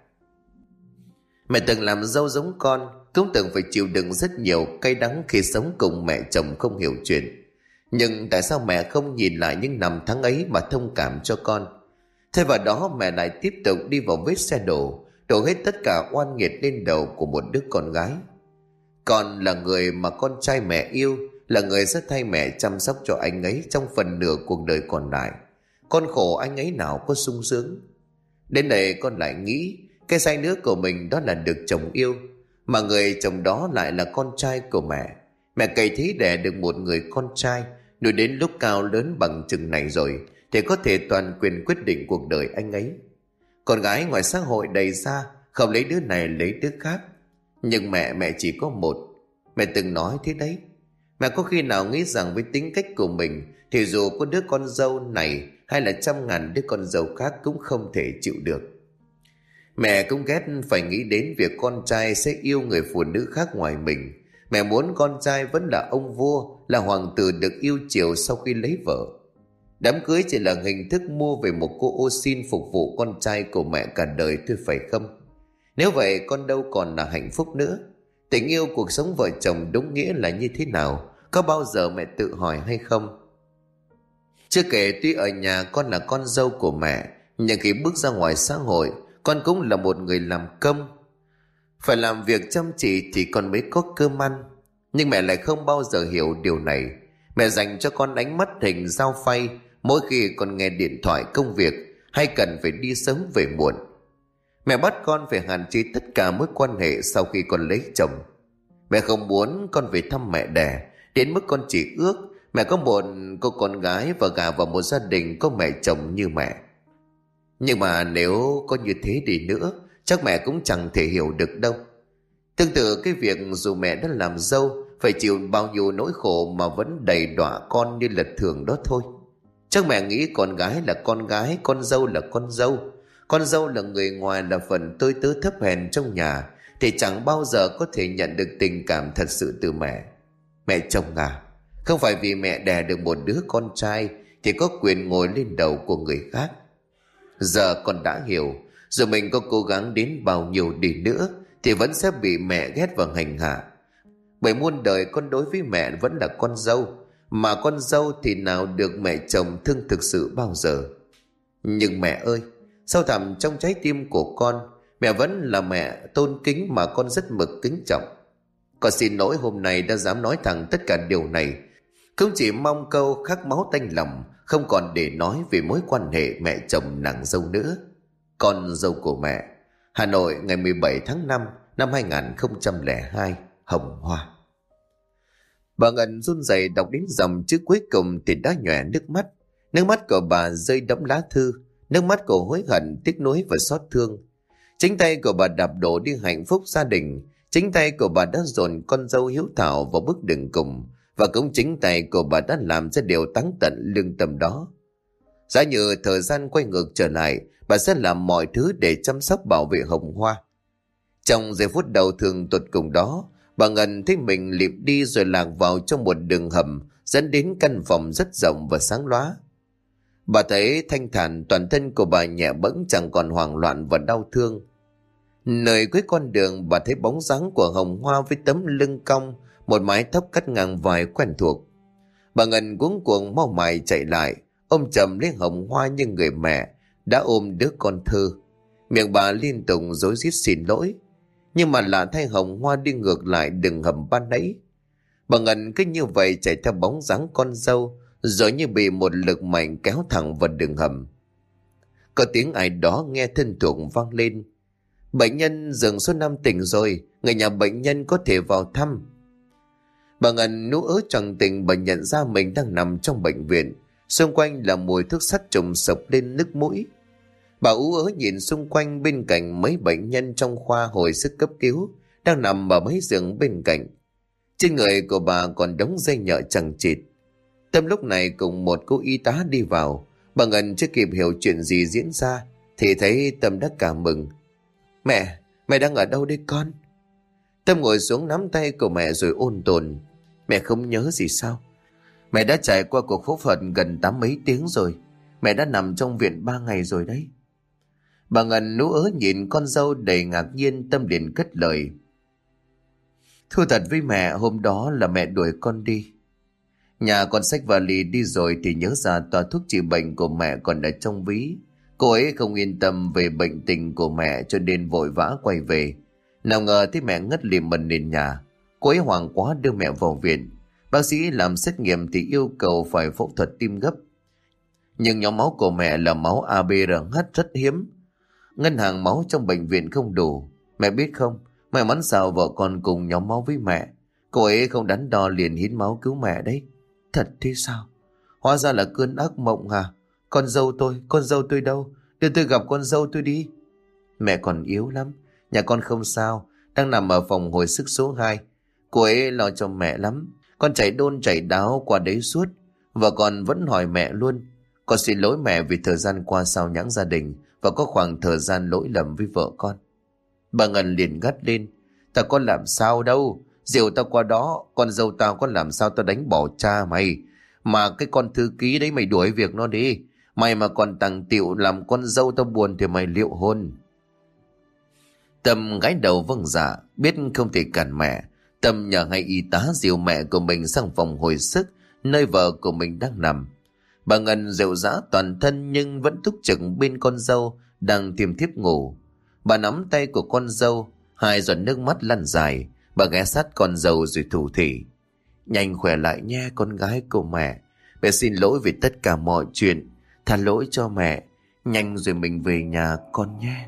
Mẹ từng làm dâu giống con, cũng từng phải chịu đựng rất nhiều cay đắng khi sống cùng mẹ chồng không hiểu chuyện. Nhưng tại sao mẹ không nhìn lại những năm tháng ấy mà thông cảm cho con? Thay vào đó mẹ lại tiếp tục đi vào vết xe đổ, đổ hết tất cả oan nghiệt lên đầu của một đứa con gái. Con là người mà con trai mẹ yêu, là người sẽ thay mẹ chăm sóc cho anh ấy trong phần nửa cuộc đời còn lại. Con khổ anh ấy nào có sung sướng. Đến đây con lại nghĩ cái sai nữa của mình đó là được chồng yêu, mà người chồng đó lại là con trai của mẹ. Mẹ cày thí đẻ được một người con trai, nuôi đến lúc cao lớn bằng chừng này rồi thì có thể toàn quyền quyết định cuộc đời anh ấy. Con gái ngoài xã hội đầy ra, không lấy đứa này lấy đứa khác. Nhưng mẹ mẹ chỉ có một. Mẹ từng nói thế đấy. Mẹ có khi nào nghĩ rằng với tính cách của mình thì dù có đứa con dâu này hay là trăm ngàn đứa con dâu khác cũng không thể chịu được. Mẹ cũng ghét phải nghĩ đến việc con trai sẽ yêu người phụ nữ khác ngoài mình. Mẹ muốn con trai vẫn là ông vua, là hoàng tử được yêu chiều sau khi lấy vợ. Đám cưới chỉ là hình thức mua về một cô ô xin phục vụ con trai của mẹ cả đời thôi phải không? Nếu vậy con đâu còn là hạnh phúc nữa. Tình yêu cuộc sống vợ chồng đúng nghĩa là như thế nào? Có bao giờ mẹ tự hỏi hay không? Chưa kể tuy ở nhà con là con dâu của mẹ, nhưng khi bước ra ngoài xã hội, con cũng là một người làm công. Phải làm việc chăm chỉ thì con mới có cơm ăn. Nhưng mẹ lại không bao giờ hiểu điều này. Mẹ dành cho con ánh mắt hình dao phay mỗi khi con nghe điện thoại công việc hay cần phải đi sớm về muộn. Mẹ bắt con phải hạn chế tất cả mối quan hệ sau khi con lấy chồng. Mẹ không muốn con về thăm mẹ đẻ, đến mức con chỉ ước Mẹ có một cô con gái và gả vào một gia đình có mẹ chồng như mẹ. Nhưng mà nếu có như thế đi nữa, chắc mẹ cũng chẳng thể hiểu được đâu. Tương tự cái việc dù mẹ đã làm dâu, phải chịu bao nhiêu nỗi khổ mà vẫn đầy đọa con như lật thường đó thôi. Chắc mẹ nghĩ con gái là con gái, con dâu là con dâu. Con dâu là người ngoài, là phần tôi tớ thấp hèn trong nhà, thì chẳng bao giờ có thể nhận được tình cảm thật sự từ mẹ. Mẹ chồng à, không phải vì mẹ đẻ được một đứa con trai thì có quyền ngồi lên đầu của người khác. Giờ con đã hiểu, dù mình có cố gắng đến bao nhiêu đi nữa thì vẫn sẽ bị mẹ ghét và hành hạ. Bởi muôn đời con đối với mẹ vẫn là con dâu, mà con dâu thì nào được mẹ chồng thương thực sự bao giờ. Nhưng mẹ ơi, sâu thẳm trong trái tim của con, mẹ vẫn là mẹ tôn kính mà con rất mực kính trọng. Con xin lỗi hôm nay đã dám nói thẳng tất cả điều này, không chỉ mong câu khắc máu tanh lòng, không còn để nói về mối quan hệ mẹ chồng nàng dâu nữa. Con dâu của mẹ. Hà Nội, ngày mười bảy tháng năm năm hai nghìn không trăm lẻ hai. Hồng Hoa. Bà Ngân run rẩy đọc đến dòng chữ cuối cùng thì đã nhòe nước mắt. Nước mắt của bà rơi đẫm lá thư, nước mắt của hối hận, tiếc nuối và xót thương. Chính tay của bà đạp đổ đi hạnh phúc gia đình, chính tay của bà đã dồn con dâu hiếu thảo vào bước đường cùng, và cũng chính tay của bà đã làm ra điều táng tận lương tâm đó. Giá như thời gian quay ngược trở lại, bà sẽ làm mọi thứ để chăm sóc bảo vệ Hồng Hoa. Trong giây phút đầu thường tột cùng đó, bà Ngân thấy mình lịp đi rồi lạc vào trong một đường hầm dẫn đến căn phòng rất rộng và sáng lóa. Bà thấy thanh thản, toàn thân của bà nhẹ bẫng, chẳng còn hoảng loạn và đau thương. Nơi cuối con đường, bà thấy bóng dáng của Hồng Hoa với tấm lưng cong, một mái tóc cắt ngang vai quen thuộc. Bà Ngân cuống cuồng mau mải chạy lại, ôm chầm lấy Hồng Hoa như người mẹ đã ôm đứa con thơ. Miệng bà liên tục rối rít xin lỗi, nhưng mà lạ thay, Hồng Hoa đi ngược lại đường hầm ban nãy. Bà Ngân cứ như vậy chạy theo bóng dáng con dâu, rồi như bị một lực mạnh kéo thẳng vào đường hầm. Có tiếng ai đó nghe thân thuộc vang lên: "Bệnh nhân giường số năm tỉnh rồi, người nhà bệnh nhân có thể vào thăm." Bà Ngân nú ớ choàng tỉnh, bà nhận ra mình đang nằm trong bệnh viện, xung quanh là mùi thuốc sắt trùng sộc lên nước mũi. Bà ú ớ nhìn xung quanh, bên cạnh mấy bệnh nhân trong khoa hồi sức cấp cứu đang nằm ở mấy giường bên cạnh. Trên người của bà còn đống dây nhợ chằng chịt. Tâm lúc này cùng một cô y tá đi vào. Bà Ngân chưa kịp hiểu chuyện gì diễn ra thì thấy Tâm đã cảm mừng: "Mẹ, mẹ đang ở đâu đây con?" Tâm ngồi xuống nắm tay của mẹ rồi ôn tồn: "Mẹ không nhớ gì sao? Mẹ đã trải qua cuộc phẫu thuật gần tám mấy tiếng rồi. Mẹ đã nằm trong viện ba ngày rồi đấy." Bà Ngân nú ớ nhìn con dâu đầy ngạc nhiên. Tâm liền cất lời: "Thú thật với mẹ, hôm đó là mẹ đuổi con đi. Nhà con xách vali đi rồi thì nhớ ra toa thuốc trị bệnh của mẹ còn ở trong ví. Cô ấy không yên tâm về bệnh tình của mẹ cho nên vội vã quay về. Nào ngờ thấy mẹ ngất liệm ở nền nhà. Cô ấy hoảng quá đưa mẹ vào viện. Bác sĩ làm xét nghiệm thì yêu cầu phải phẫu thuật tim gấp. Nhưng nhóm máu của mẹ là máu a bê rờ hát rất hiếm. Ngân hàng máu trong bệnh viện không đủ. Mẹ biết không, may mắn sao vợ con cùng nhóm máu với mẹ. Cô ấy không đắn đo liền hiến máu cứu mẹ đấy." "Thật thế sao? Hóa ra là cơn ác mộng à? Con dâu tôi, con dâu tôi đâu? Đưa tôi gặp con dâu tôi đi." "Mẹ còn yếu lắm. Nhà con không sao, đang nằm ở phòng hồi sức số hai. Cô ấy lo cho mẹ lắm. Con chạy đôn chạy đáo qua đấy suốt. Và con vẫn hỏi mẹ luôn. Con xin lỗi mẹ vì thời gian qua sao nhãng gia đình và có khoảng thời gian lỗi lầm với vợ con." Bà Ngân liền gắt lên: "Tao có làm sao đâu. Dìu tao qua đó, con dâu tao có làm sao tao đánh bỏ cha mày. Mà cái con thư ký đấy mày đuổi việc nó đi. Mày mà còn tằng tiệu làm con dâu tao buồn thì mày liệu hôn." Tâm gái đầu vâng dạ, biết không thể cản mẹ. Tâm nhờ ngay y tá dìu mẹ của mình sang phòng hồi sức, nơi vợ của mình đang nằm. Bà Ngân rệu rã toàn thân nhưng vẫn túc trực bên con dâu đang thiêm thiếp ngủ. Bà nắm tay của con dâu, hai giọt nước mắt lăn dài. Bà ghé sát con dâu rồi thủ thỉ: "Nhanh khỏe lại nha con gái của mẹ. Mẹ xin lỗi vì tất cả mọi chuyện. Tha lỗi cho mẹ. Nhanh rồi mình về nhà con nhé."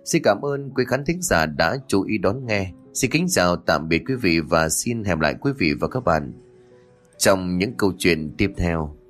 Xin cảm ơn quý khán thính giả đã chú ý đón nghe. Xin kính chào tạm biệt quý vị và xin hẹn lại quý vị và các bạn trong những câu chuyện tiếp theo.